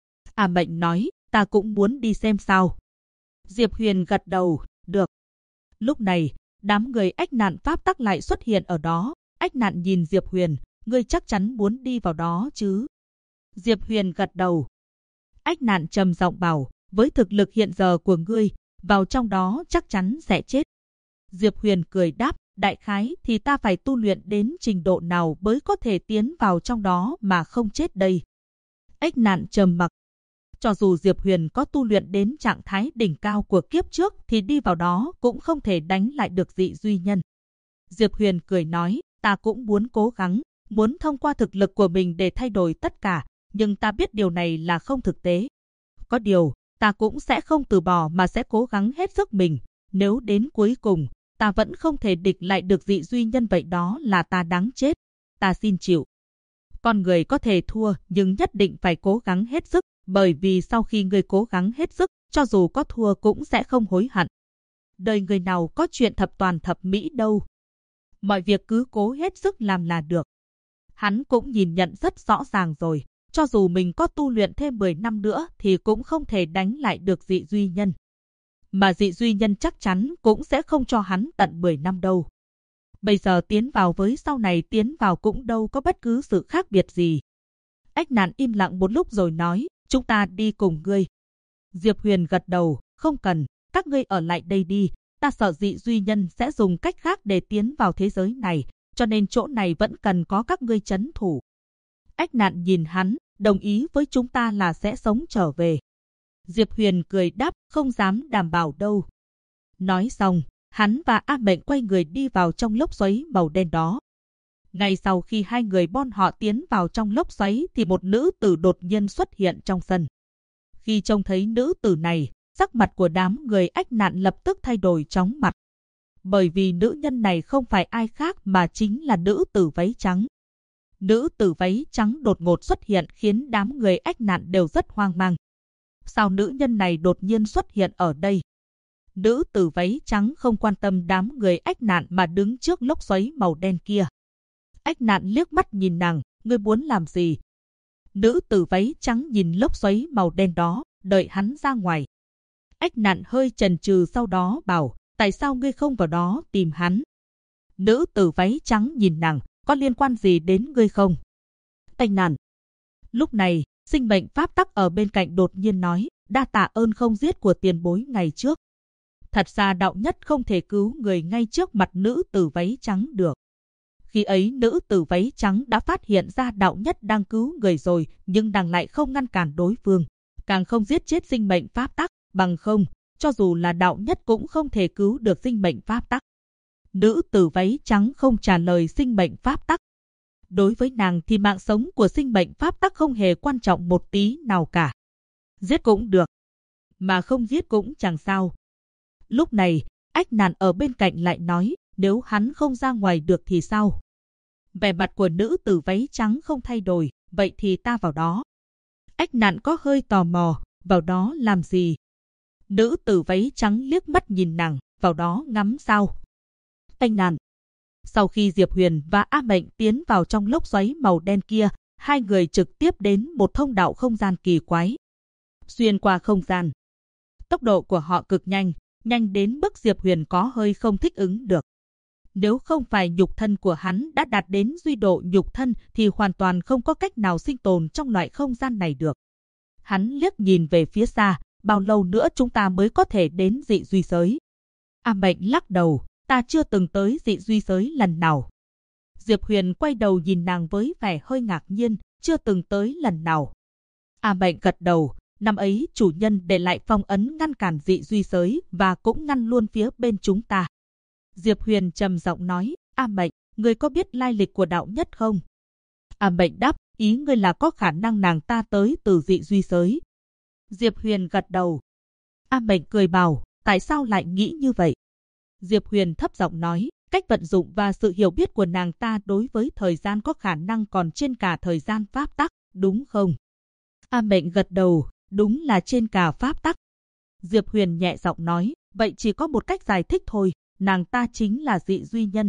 A Mệnh nói, ta cũng muốn đi xem sao. Diệp Huyền gật đầu, được. Lúc này, đám người ách nạn pháp tắc lại xuất hiện ở đó. Ách nạn nhìn Diệp Huyền, ngươi chắc chắn muốn đi vào đó chứ? Diệp Huyền gật đầu. Ách nạn trầm giọng bảo, với thực lực hiện giờ của ngươi, vào trong đó chắc chắn sẽ chết. Diệp Huyền cười đáp, đại khái thì ta phải tu luyện đến trình độ nào mới có thể tiến vào trong đó mà không chết đây? Ách nạn trầm mặc. Cho dù Diệp Huyền có tu luyện đến trạng thái đỉnh cao của kiếp trước thì đi vào đó cũng không thể đánh lại được dị duy nhân. Diệp Huyền cười nói, ta cũng muốn cố gắng, muốn thông qua thực lực của mình để thay đổi tất cả, nhưng ta biết điều này là không thực tế. Có điều, ta cũng sẽ không từ bỏ mà sẽ cố gắng hết sức mình. Nếu đến cuối cùng, ta vẫn không thể địch lại được dị duy nhân vậy đó là ta đáng chết. Ta xin chịu. Con người có thể thua nhưng nhất định phải cố gắng hết sức, bởi vì sau khi người cố gắng hết sức, cho dù có thua cũng sẽ không hối hận. Đời người nào có chuyện thập toàn thập mỹ đâu. Mọi việc cứ cố hết sức làm là được. Hắn cũng nhìn nhận rất rõ ràng rồi, cho dù mình có tu luyện thêm 10 năm nữa thì cũng không thể đánh lại được Dị Duy Nhân. Mà Dị Duy Nhân chắc chắn cũng sẽ không cho hắn tận 10 năm đâu. Bây giờ tiến vào với sau này tiến vào cũng đâu có bất cứ sự khác biệt gì. Ách Nạn im lặng một lúc rồi nói, chúng ta đi cùng ngươi. Diệp Huyền gật đầu, không cần, các ngươi ở lại đây đi, ta sợ Dị Duy Nhân sẽ dùng cách khác để tiến vào thế giới này, cho nên chỗ này vẫn cần có các ngươi trấn thủ. Ách Nạn nhìn hắn, đồng ý với chúng ta là sẽ sống trở về. Diệp Huyền cười đáp, không dám đảm bảo đâu. Nói xong, hắn và A Mệnh quay người đi vào trong lốc xoáy màu đen đó. Ngay sau khi hai người bọn họ tiến vào trong lốc xoáy thì một nữ tử đột nhiên xuất hiện trong sân. Khi trông thấy nữ tử này, sắc mặt của đám người Ách Nạn lập tức thay đổi chóng mặt. Bởi vì nữ nhân này không phải ai khác mà chính là nữ tử váy trắng. Nữ tử váy trắng đột ngột xuất hiện khiến đám người Ách Nạn đều rất hoang mang. Sao nữ nhân này đột nhiên xuất hiện ở đây? Nữ tử váy trắng không quan tâm đám người Ách Nạn mà đứng trước lốc xoáy màu đen kia. Ách Nạn liếc mắt nhìn nàng, ngươi muốn làm gì? Nữ tử váy trắng nhìn lốc xoáy màu đen đó, đợi hắn ra ngoài. Ách Nạn hơi chần chừ sau đó bảo, tại sao ngươi không vào đó tìm hắn? Nữ tử váy trắng nhìn nàng, có liên quan gì đến ngươi không? Ách Nạn. Lúc này, sinh mệnh pháp tắc ở bên cạnh đột nhiên nói, đa tạ ơn không giết của tiền bối ngày trước. Thật ra đạo nhất không thể cứu người ngay trước mặt nữ tử váy trắng được. Khi ấy nữ tử váy trắng đã phát hiện ra đạo nhất đang cứu người rồi, nhưng nàng lại không ngăn cản đối phương, càng không giết chết sinh mệnh pháp tắc, bằng không, cho dù là đạo nhất cũng không thể cứu được sinh mệnh pháp tắc. Nữ tử váy trắng không trả lời sinh mệnh pháp tắc. Đối với nàng thì mạng sống của sinh mệnh pháp tắc không hề quan trọng một tí nào cả. Giết cũng được, mà không giết cũng chẳng sao. Lúc này, Ách Nạn ở bên cạnh lại nói, nếu hắn không ra ngoài được thì sao? Vẻ mặt của nữ tử váy trắng không thay đổi, vậy thì ta vào đó. Ách Nạn có hơi tò mò, vào đó làm gì? Nữ tử váy trắng liếc mắt nhìn nàng, vào đó ngắm sao? Ách Nạn. Sau khi Diệp Huyền và A Mệnh tiến vào trong lốc xoáy màu đen kia, hai người trực tiếp đến một thông đạo không gian kỳ quái. Xuyên qua không gian. Tốc độ của họ cực nhanh, nhanh đến mức Diệp Huyền có hơi không thích ứng được. Nếu không phải nhục thân của hắn đã đạt đến duy độ nhục thân thì hoàn toàn không có cách nào sinh tồn trong loại không gian này được. Hắn liếc nhìn về phía xa, bao lâu nữa chúng ta mới có thể đến dị duy giới? A Mệnh lắc đầu, ta chưa từng tới dị duy giới lần nào. Diệp Huyền quay đầu nhìn nàng với vẻ hơi ngạc nhiên, chưa từng tới lần nào. A Mệnh gật đầu, năm ấy chủ nhân để lại phong ấn ngăn cản dị duy giới và cũng ngăn luôn phía bên chúng ta. Diệp Huyền trầm giọng nói, A Mệnh, ngươi có biết lai lịch của đạo nhất không? A Mệnh đáp, ý ngươi là có khả năng nàng ta tới từ dị duy giới. Diệp Huyền gật đầu. A Mệnh cười bảo, tại sao lại nghĩ như vậy? Diệp Huyền thấp giọng nói, cách vận dụng và sự hiểu biết của nàng ta đối với thời gian có khả năng còn trên cả thời gian pháp tắc, đúng không? A Mệnh gật đầu, đúng là trên cả pháp tắc. Diệp Huyền nhẹ giọng nói, vậy chỉ có một cách giải thích thôi, nàng ta chính là dị duy nhân.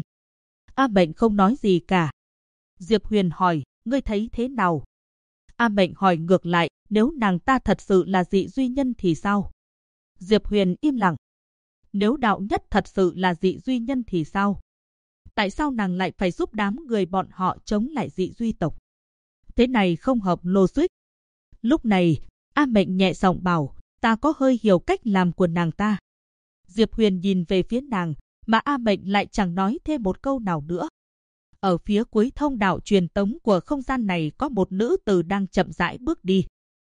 A Mệnh không nói gì cả. Diệp Huyền hỏi, ngươi thấy thế nào? A Mệnh hỏi ngược lại, nếu nàng ta thật sự là dị duy nhân thì sao? Diệp Huyền im lặng. Nếu đạo nhất thật sự là dị duy nhân thì sao? Tại sao nàng lại phải giúp đám người bọn họ chống lại dị duy tộc? Thế này không hợp logic. Lúc này, A Mệnh nhẹ giọng bảo, ta có hơi hiểu cách làm của nàng ta. Diệp Huyền nhìn về phía nàng, mà A Mệnh lại chẳng nói thêm một câu nào nữa. Ở phía cuối thông đạo truyền tống của không gian này có một nữ tử đang chậm rãi bước đi.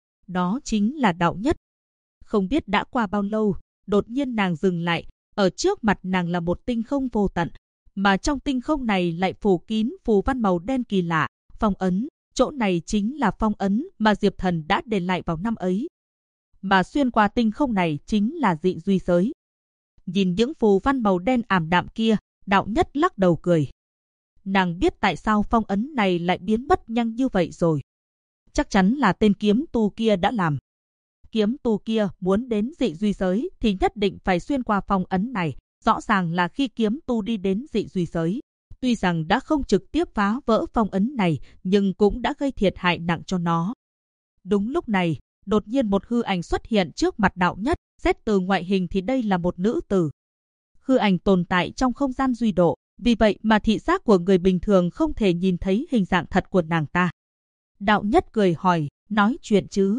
Đó chính là đạo nhất. Không biết đã qua bao lâu, đột nhiên nàng dừng lại, ở trước mặt nàng là một tinh không vô tận, mà trong tinh không này lại phủ kín phù văn màu đen kỳ lạ, phong ấn. Chỗ này chính là phong ấn mà Diệp Thần đã để lại vào năm ấy. Mà xuyên qua tinh không này chính là dị duy giới. Nhìn những phù văn màu đen ảm đạm kia, đạo nhất lắc đầu cười. Nàng biết tại sao phong ấn này lại biến mất nhanh như vậy rồi. Chắc chắn là tên kiếm tu kia đã làm. Kiếm tu kia muốn đến dị duy giới thì nhất định phải xuyên qua phong ấn này. Rõ ràng là khi kiếm tu đi đến dị duy giới, tuy rằng đã không trực tiếp phá vỡ phong ấn này, nhưng cũng đã gây thiệt hại nặng cho nó. Đúng lúc này, đột nhiên một hư ảnh xuất hiện trước mặt đạo nhất, xét từ ngoại hình thì đây là một nữ tử. Hư ảnh tồn tại trong không gian duy độ, vì vậy mà thị giác của người bình thường không thể nhìn thấy hình dạng thật của nàng ta. Đạo nhất cười hỏi, nói chuyện chứ?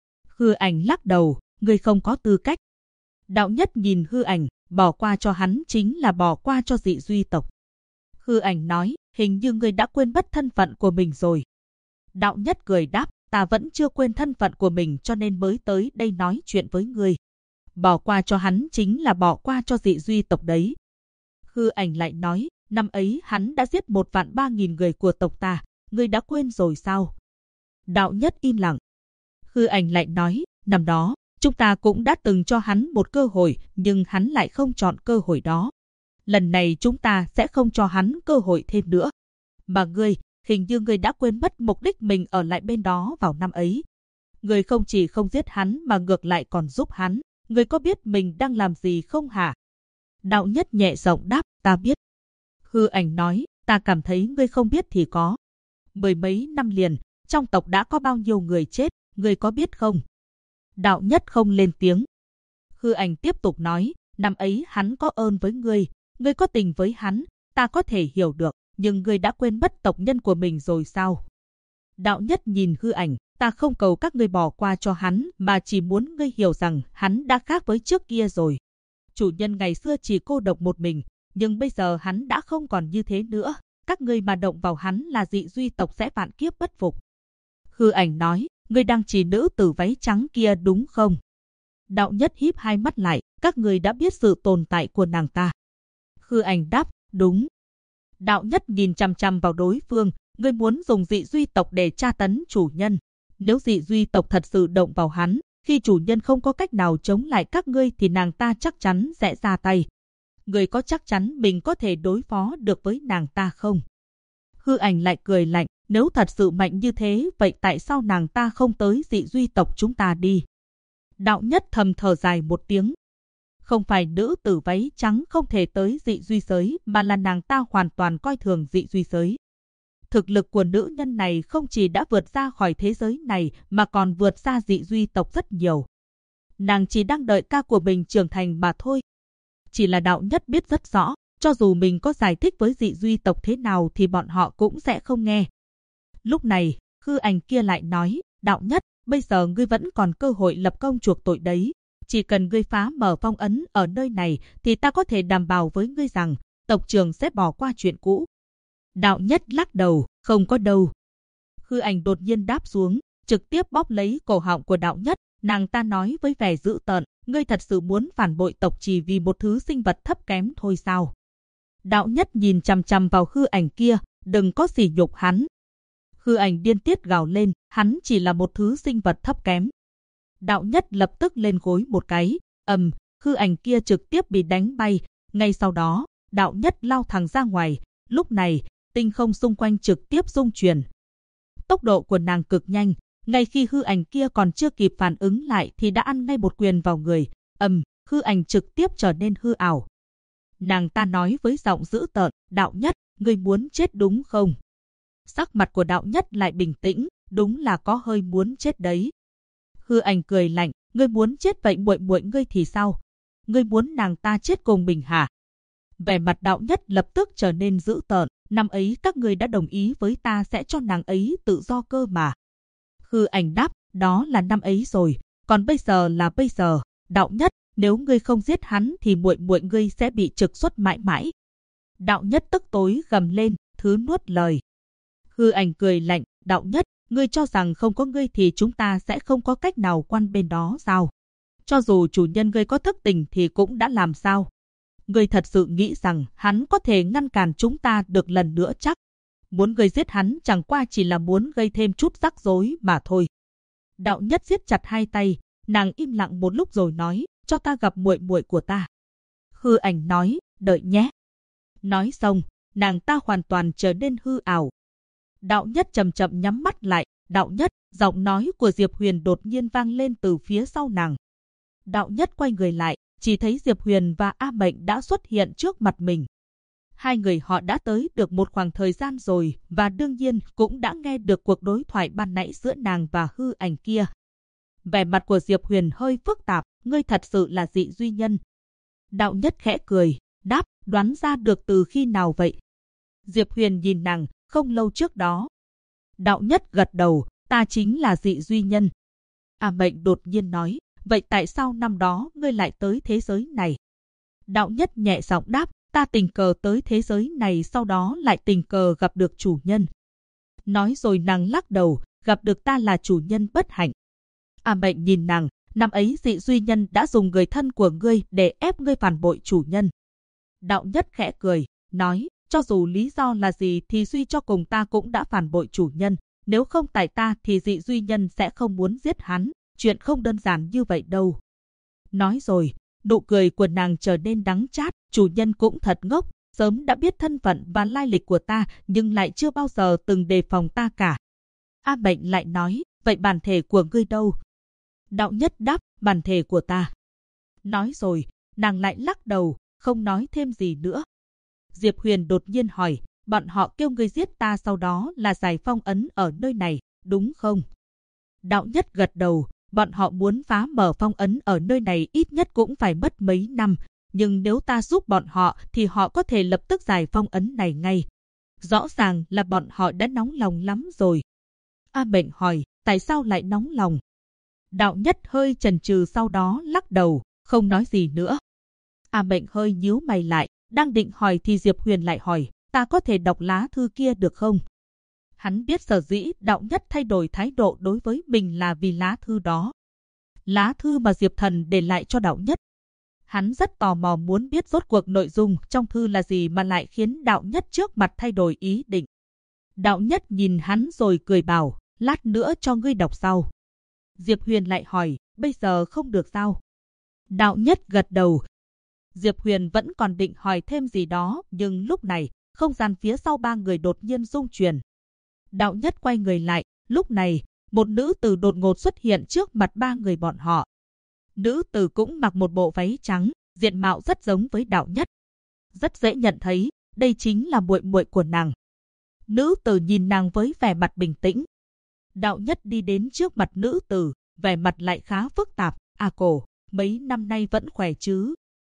Hư ảnh lắc đầu, ngươi không có tư cách. Đạo nhất nhìn hư ảnh, bỏ qua cho hắn chính là bỏ qua cho dị duy tộc. Hư ảnh nói, hình như ngươi đã quên mất thân phận của mình rồi. Đạo nhất cười đáp, ta vẫn chưa quên thân phận của mình cho nên mới tới đây nói chuyện với ngươi. Bỏ qua cho hắn chính là bỏ qua cho dị duy tộc đấy. Hư ảnh lại nói, năm ấy hắn đã giết 1.300.000 người của tộc ta, ngươi đã quên rồi sao? Đạo nhất im lặng. Hư ảnh lại nói, năm đó, chúng ta cũng đã từng cho hắn một cơ hội, nhưng hắn lại không chọn cơ hội đó. Lần này chúng ta sẽ không cho hắn cơ hội thêm nữa. Mà ngươi, hình như ngươi đã quên mất mục đích mình ở lại bên đó vào năm ấy. Ngươi không chỉ không giết hắn mà ngược lại còn giúp hắn. Ngươi có biết mình đang làm gì không hả? Đạo nhất nhẹ giọng đáp, ta biết. Hư ảnh nói, ta cảm thấy ngươi không biết thì có. 10 mấy năm liền, trong tộc đã có bao nhiêu người chết, ngươi có biết không? Đạo nhất không lên tiếng. Hư ảnh tiếp tục nói, năm ấy hắn có ơn với ngươi có tình với hắn, ta có thể hiểu được, nhưng ngươi đã quên mất tộc nhân của mình rồi sao? Đạo nhất nhìn hư ảnh, ta không cầu các ngươi bỏ qua cho hắn, mà chỉ muốn ngươi hiểu rằng hắn đã khác với trước kia rồi. Chủ nhân ngày xưa chỉ cô độc một mình, nhưng bây giờ hắn đã không còn như thế nữa. Các ngươi mà động vào hắn là dị duy tộc sẽ vạn kiếp bất phục. Hư ảnh nói, ngươi đang chỉ nữ tử váy trắng kia đúng không? Đạo nhất híp hai mắt lại, các ngươi đã biết sự tồn tại của nàng ta. Hư ảnh đáp, đúng. Đạo nhất nhìn chằm chằm vào đối phương, ngươi muốn dùng dị duy tộc để tra tấn chủ nhân. Nếu dị duy tộc thật sự động vào hắn, khi chủ nhân không có cách nào chống lại các ngươi thì nàng ta chắc chắn sẽ ra tay. Ngươi có chắc chắn mình có thể đối phó được với nàng ta không? Hư ảnh lại cười lạnh, nếu thật sự mạnh như thế, vậy tại sao nàng ta không tới dị duy tộc chúng ta đi? Đạo nhất thầm thở dài một tiếng. Không phải nữ tử váy trắng không thể tới dị duy giới, mà là nàng ta hoàn toàn coi thường dị duy giới. Thực lực của nữ nhân này không chỉ đã vượt ra khỏi thế giới này, mà còn vượt ra dị duy tộc rất nhiều. Nàng chỉ đang đợi ca của mình trưởng thành mà thôi. Chỉ là đạo nhất biết rất rõ, cho dù mình có giải thích với dị duy tộc thế nào thì bọn họ cũng sẽ không nghe. Lúc này, hư ảnh kia lại nói, đạo nhất, bây giờ ngươi vẫn còn cơ hội lập công chuộc tội đấy. Chỉ cần ngươi phá mở phong ấn ở nơi này thì ta có thể đảm bảo với ngươi rằng tộc trưởng sẽ bỏ qua chuyện cũ. Đạo nhất lắc đầu, không có đâu. Hư ảnh đột nhiên đáp xuống, trực tiếp bóp lấy cổ họng của đạo nhất. Nàng ta nói với vẻ dữ tợn, ngươi thật sự muốn phản bội tộc chỉ vì một thứ sinh vật thấp kém thôi sao? Đạo nhất nhìn chằm chằm vào hư ảnh kia, đừng có sỉ nhục hắn. Hư ảnh điên tiết gào lên, hắn chỉ là một thứ sinh vật thấp kém. Đạo nhất lập tức lên gối một cái, hư ảnh kia trực tiếp bị đánh bay. Ngay sau đó, đạo nhất lao thẳng ra ngoài. Lúc này, tinh không xung quanh trực tiếp rung chuyển. Tốc độ của nàng cực nhanh, ngay khi hư ảnh kia còn chưa kịp phản ứng lại thì đã ăn ngay một quyền vào người. Hư ảnh trực tiếp trở nên hư ảo. Nàng ta nói với giọng dữ tợn, đạo nhất, ngươi muốn chết đúng không? Sắc mặt của đạo nhất lại bình tĩnh, đúng là có hơi muốn chết đấy. Hư ảnh cười lạnh, ngươi muốn chết vậy muội muội ngươi thì sao? Ngươi muốn nàng ta chết cùng mình hả? Vẻ mặt đạo nhất lập tức trở nên dữ tợn, năm ấy các ngươi đã đồng ý với ta sẽ cho nàng ấy tự do cơ mà. Hư ảnh đáp, đó là năm ấy rồi, còn bây giờ là bây giờ. Đạo nhất, nếu ngươi không giết hắn thì muội muội ngươi sẽ bị trục xuất mãi mãi. Đạo nhất tức tối gầm lên, thứ nuốt lời. Hư ảnh cười lạnh, đạo nhất, ngươi cho rằng không có ngươi thì chúng ta sẽ không có cách nào quan bên đó sao? Cho dù chủ nhân ngươi có thức tỉnh thì cũng đã làm sao? Ngươi thật sự nghĩ rằng hắn có thể ngăn cản chúng ta được lần nữa chắc? Muốn ngươi giết hắn chẳng qua chỉ là muốn gây thêm chút rắc rối mà thôi. Đạo nhất siết chặt hai tay, nàng im lặng một lúc rồi nói, cho ta gặp muội muội của ta. Hư ảnh nói, đợi nhé. Nói xong, nàng ta hoàn toàn trở nên hư ảo. Đạo nhất chậm chậm nhắm mắt lại, đạo nhất, giọng nói của Diệp Huyền đột nhiên vang lên từ phía sau nàng. Đạo nhất quay người lại, chỉ thấy Diệp Huyền và A Mệnh đã xuất hiện trước mặt mình. Hai người họ đã tới được một khoảng thời gian rồi và đương nhiên cũng đã nghe được cuộc đối thoại ban nãy giữa nàng và hư ảnh kia. Vẻ mặt của Diệp Huyền hơi phức tạp, ngươi thật sự là Dị Duy Nhân. Đạo Nhất khẽ cười, đáp, đoán ra được từ khi nào vậy? Diệp Huyền nhìn nàng, không lâu trước đó. Đạo Nhất gật đầu, ta chính là Dị Duy Nhân. A Mệnh đột nhiên nói, vậy tại sao năm đó ngươi lại tới thế giới này? Đạo Nhất nhẹ giọng đáp, ta tình cờ tới thế giới này sau đó lại tình cờ gặp được chủ nhân. Nói rồi nàng lắc đầu, gặp được ta là chủ nhân bất hạnh. A Mệnh nhìn nàng, năm ấy Dị Duy Nhân đã dùng người thân của ngươi để ép ngươi phản bội chủ nhân. Đạo Nhất khẽ cười, nói, cho dù lý do là gì thì suy cho cùng ta cũng đã phản bội chủ nhân. Nếu không tại ta thì Dị Duy Nhân sẽ không muốn giết hắn. Chuyện không đơn giản như vậy đâu. Nói rồi, nụ cười của nàng trở nên đắng chát. Chủ nhân cũng thật ngốc, sớm đã biết thân phận và lai lịch của ta nhưng lại chưa bao giờ từng đề phòng ta cả. A Mệnh lại nói, vậy bản thể của ngươi đâu? Đạo Nhất đáp, bản thể của ta. Nói rồi, nàng lại lắc đầu, không nói thêm gì nữa. Diệp Huyền đột nhiên hỏi, bọn họ kêu ngươi giết ta sau đó là giải phong ấn ở nơi này, đúng không? Đạo Nhất gật đầu, bọn họ muốn phá mở phong ấn ở nơi này ít nhất cũng phải mất mấy năm, nhưng nếu ta giúp bọn họ thì họ có thể lập tức giải phong ấn này ngay. Rõ ràng là bọn họ đã nóng lòng lắm rồi. A Mệnh hỏi, tại sao lại nóng lòng? Đạo Nhất hơi chần chừ sau đó lắc đầu, không nói gì nữa. A Mệnh hơi nhíu mày lại, đang định hỏi thì Diệp Huyền lại hỏi, ta có thể đọc lá thư kia được không? Hắn biết sở dĩ Đạo Nhất thay đổi thái độ đối với mình là vì lá thư đó. Lá thư mà Diệp Thần để lại cho Đạo Nhất. Hắn rất tò mò muốn biết rốt cuộc nội dung trong thư là gì mà lại khiến Đạo Nhất trước mặt thay đổi ý định. Đạo Nhất nhìn hắn rồi cười bảo, lát nữa cho ngươi đọc sau. Diệp Huyền lại hỏi, bây giờ không được sao? Đạo Nhất gật đầu. Diệp Huyền vẫn còn định hỏi thêm gì đó, nhưng lúc này, không gian phía sau ba người đột nhiên rung chuyển. Đạo Nhất quay người lại, lúc này, một nữ tử đột ngột xuất hiện trước mặt ba người bọn họ. Nữ tử cũng mặc một bộ váy trắng, diện mạo rất giống với Đạo Nhất. Rất dễ nhận thấy, đây chính là muội muội của nàng. Nữ tử nhìn nàng với vẻ mặt bình tĩnh. Đạo Nhất đi đến trước mặt nữ tử, vẻ mặt lại khá phức tạp. A Cổ, mấy năm nay vẫn khỏe chứ?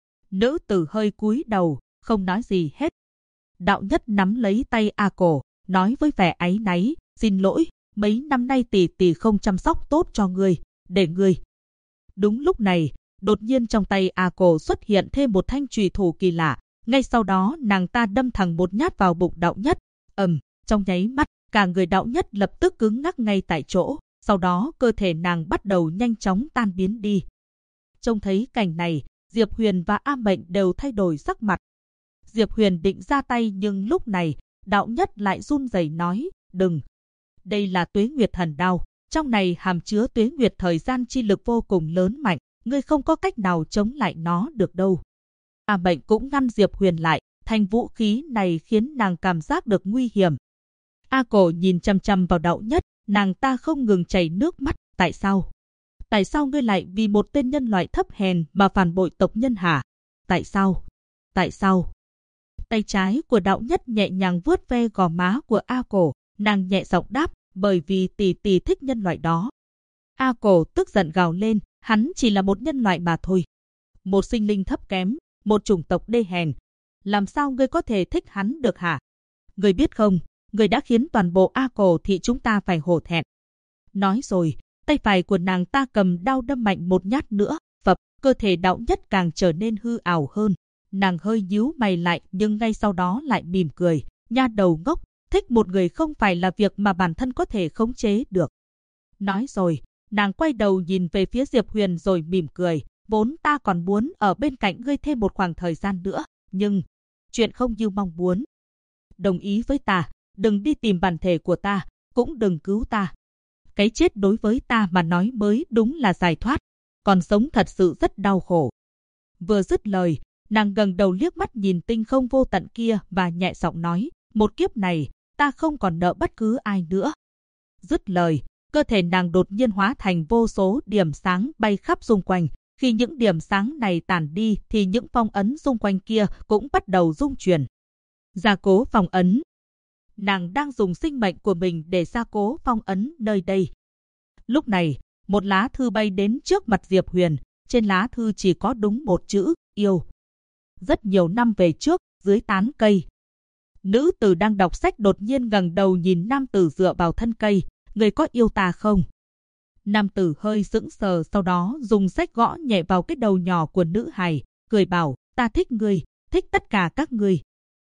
Nữ tử hơi cúi đầu, không nói gì hết. Đạo Nhất nắm lấy tay A Cổ, nói với vẻ áy náy, xin lỗi, mấy năm nay tỷ tỷ không chăm sóc tốt cho ngươi, để ngươi. Đúng lúc này, đột nhiên trong tay A Cổ xuất hiện thêm một thanh chùy thủ kỳ lạ. Ngay sau đó nàng ta đâm thẳng một nhát vào bụng Đạo Nhất. Trong nháy mắt, cả người Đạo Nhất lập tức cứng ngắc ngay tại chỗ. Sau đó cơ thể nàng bắt đầu nhanh chóng tan biến đi. Trông thấy cảnh này, Diệp Huyền và A Mệnh đều thay đổi sắc mặt. Diệp Huyền định ra tay nhưng lúc này, Đạo Nhất lại run rẩy nói, đừng. Đây là Tuế Nguyệt Thần Đao, trong này hàm chứa Tuế Nguyệt thời gian chi lực vô cùng lớn mạnh, ngươi không có cách nào chống lại nó được đâu. A Mệnh cũng ngăn Diệp Huyền lại, thanh vũ khí này khiến nàng cảm giác được nguy hiểm. A Cổ nhìn chăm chăm vào Đạo Nhất, nàng ta không ngừng chảy nước mắt, tại sao? Tại sao ngươi lại vì một tên nhân loại thấp hèn mà phản bội tộc nhân hả? Tại sao? Tại sao? Tay trái của Đạo Nhất nhẹ nhàng vuốt ve gò má của A Cổ, nàng nhẹ giọng đáp, bởi vì tỷ tỷ thích nhân loại đó. A Cổ tức giận gào lên, hắn chỉ là một nhân loại mà thôi. Một sinh linh thấp kém, một chủng tộc đê hèn. Làm sao ngươi có thể thích hắn được hả? Ngươi biết không, ngươi đã khiến toàn bộ A Cổ thị chúng ta phải hổ thẹn. Nói rồi, tay phải của nàng ta cầm đao đâm mạnh một nhát nữa, phập, cơ thể Đạo Nhất càng trở nên hư ảo hơn. Nàng hơi nhíu mày lại nhưng ngay sau đó lại mỉm cười, nha đầu ngốc, thích một người không phải là việc mà bản thân có thể khống chế được. Nói rồi, nàng quay đầu nhìn về phía Diệp Huyền rồi mỉm cười, vốn ta còn muốn ở bên cạnh ngươi thêm một khoảng thời gian nữa, nhưng chuyện không như mong muốn. Đồng ý với ta, đừng đi tìm bản thể của ta, cũng đừng cứu ta. Cái chết đối với ta mà nói mới đúng là giải thoát, còn sống thật sự rất đau khổ. Vừa dứt lời, nàng ngẩng đầu liếc mắt nhìn tinh không vô tận kia và nhẹ giọng nói, một kiếp này, ta không còn nợ bất cứ ai nữa. Dứt lời, cơ thể nàng đột nhiên hóa thành vô số điểm sáng bay khắp xung quanh. Khi những điểm sáng này tản đi thì những phong ấn xung quanh kia cũng bắt đầu rung chuyển. Gia cố phong ấn. Nàng đang dùng sinh mệnh của mình để gia cố phong ấn nơi đây. Lúc này, một lá thư bay đến trước mặt Diệp Huyền. Trên lá thư chỉ có đúng một chữ, yêu. Rất nhiều năm về trước, dưới tán cây. Nữ tử đang đọc sách đột nhiên ngẩng đầu nhìn nam tử dựa vào thân cây. Người có yêu ta không? Nam tử hơi sững sờ, sau đó dùng sách gõ nhẹ vào cái đầu nhỏ của nữ hài, cười bảo, ta thích ngươi, thích tất cả các ngươi.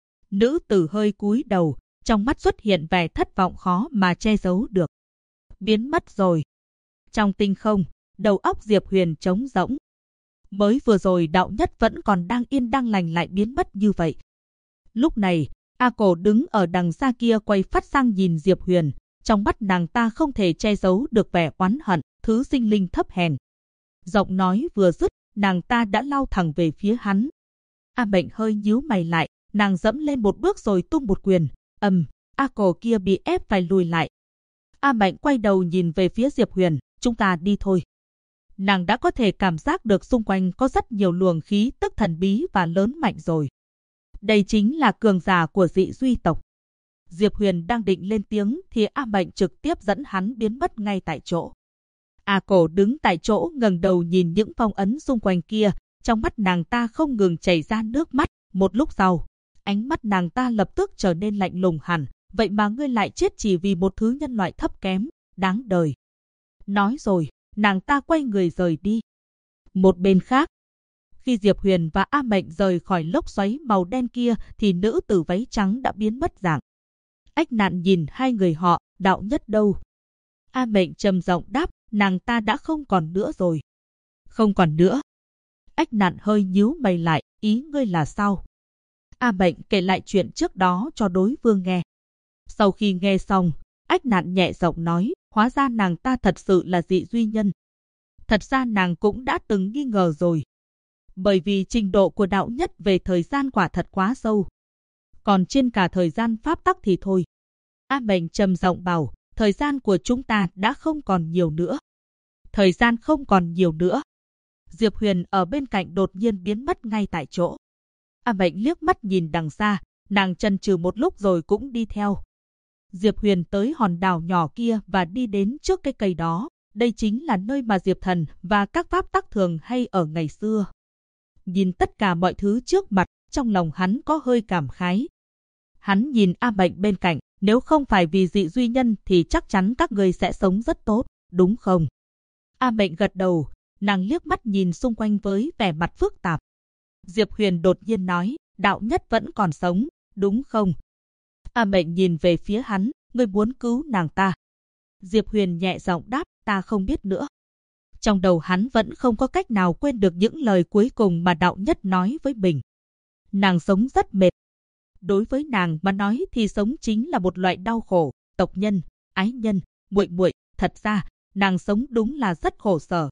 Nữ tử hơi cúi đầu, trong mắt xuất hiện vẻ thất vọng khó mà che giấu được. Biến mất rồi. Trong tinh không, đầu óc Diệp Huyền trống rỗng. Mới vừa rồi đạo nhất vẫn còn đang yên đang lành lại biến mất như vậy. Lúc này, A Cổ đứng ở đằng xa kia quay phát sang nhìn Diệp Huyền. Trong mắt nàng ta không thể che giấu được vẻ oán hận, thứ sinh linh thấp hèn. Giọng nói vừa dứt, nàng ta đã lao thẳng về phía hắn. A Mệnh hơi nhíu mày lại, nàng dẫm lên một bước rồi tung một quyền. A Cổ kia bị ép phải lùi lại. A Mệnh quay đầu nhìn về phía Diệp Huyền, chúng ta đi thôi. Nàng đã có thể cảm giác được xung quanh có rất nhiều luồng khí tức thần bí và lớn mạnh rồi. Đây chính là cường giả của dị duy tộc. Diệp Huyền đang định lên tiếng thì A Mệnh trực tiếp dẫn hắn biến mất ngay tại chỗ. A Cổ đứng tại chỗ ngẩng đầu nhìn những phong ấn xung quanh kia, trong mắt nàng ta không ngừng chảy ra nước mắt. Một lúc sau, ánh mắt nàng ta lập tức trở nên lạnh lùng hẳn. Vậy mà ngươi lại chết chỉ vì một thứ nhân loại thấp kém, đáng đời. Nói rồi, nàng ta quay người rời đi. Một bên khác, khi Diệp Huyền và A Mệnh rời khỏi lốc xoáy màu đen kia thì nữ tử váy trắng đã biến mất dạng. Ách Nạn nhìn hai người họ, đạo nhất đâu? A Mệnh trầm giọng đáp, nàng ta đã không còn nữa rồi. Không còn nữa. Ách Nạn hơi nhíu mày lại, ý ngươi là sao? A Mệnh kể lại chuyện trước đó cho đối phương nghe. Sau khi nghe xong, Ách Nạn nhẹ giọng nói, hóa ra nàng ta thật sự là dị duy nhân. Thật ra nàng cũng đã từng nghi ngờ rồi. Bởi vì trình độ của đạo nhất về thời gian quả thật quá sâu. Còn trên cả thời gian pháp tắc thì thôi. A Mệnh trầm giọng bảo, thời gian của chúng ta đã không còn nhiều nữa. Thời gian không còn nhiều nữa. Diệp Huyền ở bên cạnh đột nhiên biến mất ngay tại chỗ. A Mệnh liếc mắt nhìn đằng xa, nàng chần chừ một lúc rồi cũng đi theo. Diệp Huyền tới hòn đảo nhỏ kia và đi đến trước cái cây đó. Đây chính là nơi mà Diệp Thần và các pháp tắc thường hay ở ngày xưa. Nhìn tất cả mọi thứ trước mặt, trong lòng hắn có hơi cảm khái. Hắn nhìn A Mệnh bên cạnh, nếu không phải vì dị duy nhân thì chắc chắn các người sẽ sống rất tốt, đúng không? A Mệnh gật đầu, nàng liếc mắt nhìn xung quanh với vẻ mặt phức tạp. Diệp Huyền đột nhiên nói, đạo nhất vẫn còn sống, đúng không? A Mệnh nhìn về phía hắn, ngươi muốn cứu nàng ta. Diệp Huyền nhẹ giọng đáp, ta không biết nữa. Trong đầu hắn vẫn không có cách nào quên được những lời cuối cùng mà đạo nhất nói với mình. Nàng sống rất mệt. Đối với nàng mà nói thì sống chính là một loại đau khổ, tộc nhân, ái nhân, muội muội, thật ra, nàng sống đúng là rất khổ sở.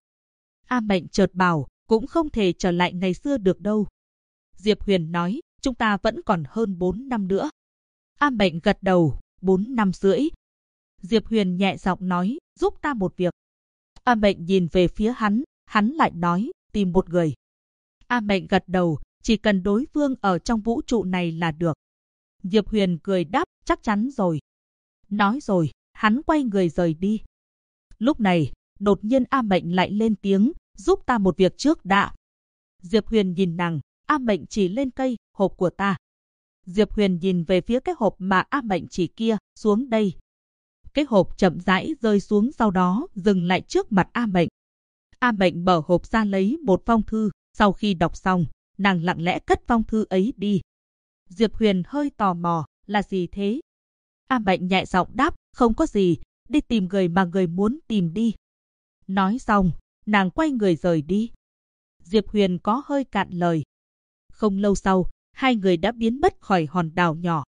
A Mệnh chợt bảo, cũng không thể trở lại ngày xưa được đâu. Diệp Huyền nói, chúng ta vẫn còn hơn 4 năm nữa. A Mệnh gật đầu, 4 năm rưỡi. Diệp Huyền nhẹ giọng nói, giúp ta một việc. A Mệnh nhìn về phía hắn lại nói, tìm một người. A Mệnh gật đầu, chỉ cần đối phương ở trong vũ trụ này là được. Diệp Huyền cười đáp, chắc chắn rồi. Nói rồi, hắn quay người rời đi. Lúc này, đột nhiên A Mệnh lại lên tiếng, giúp ta một việc trước đã. Diệp Huyền nhìn nàng, A Mệnh chỉ lên cây, hộp của ta. Diệp Huyền nhìn về phía cái hộp mà A Mệnh chỉ kia, xuống đây. Cái hộp chậm rãi rơi xuống, sau đó dừng lại trước mặt A Mệnh. A Mệnh mở hộp ra lấy một phong thư, sau khi đọc xong, nàng lặng lẽ cất phong thư ấy đi. Diệp Huyền hơi tò mò, là gì thế? A Mệnh nhẹ giọng đáp, không có gì, đi tìm người mà người muốn tìm đi. Nói xong, nàng quay người rời đi. Diệp Huyền có hơi cạn lời. Không lâu sau, hai người đã biến mất khỏi hòn đảo nhỏ.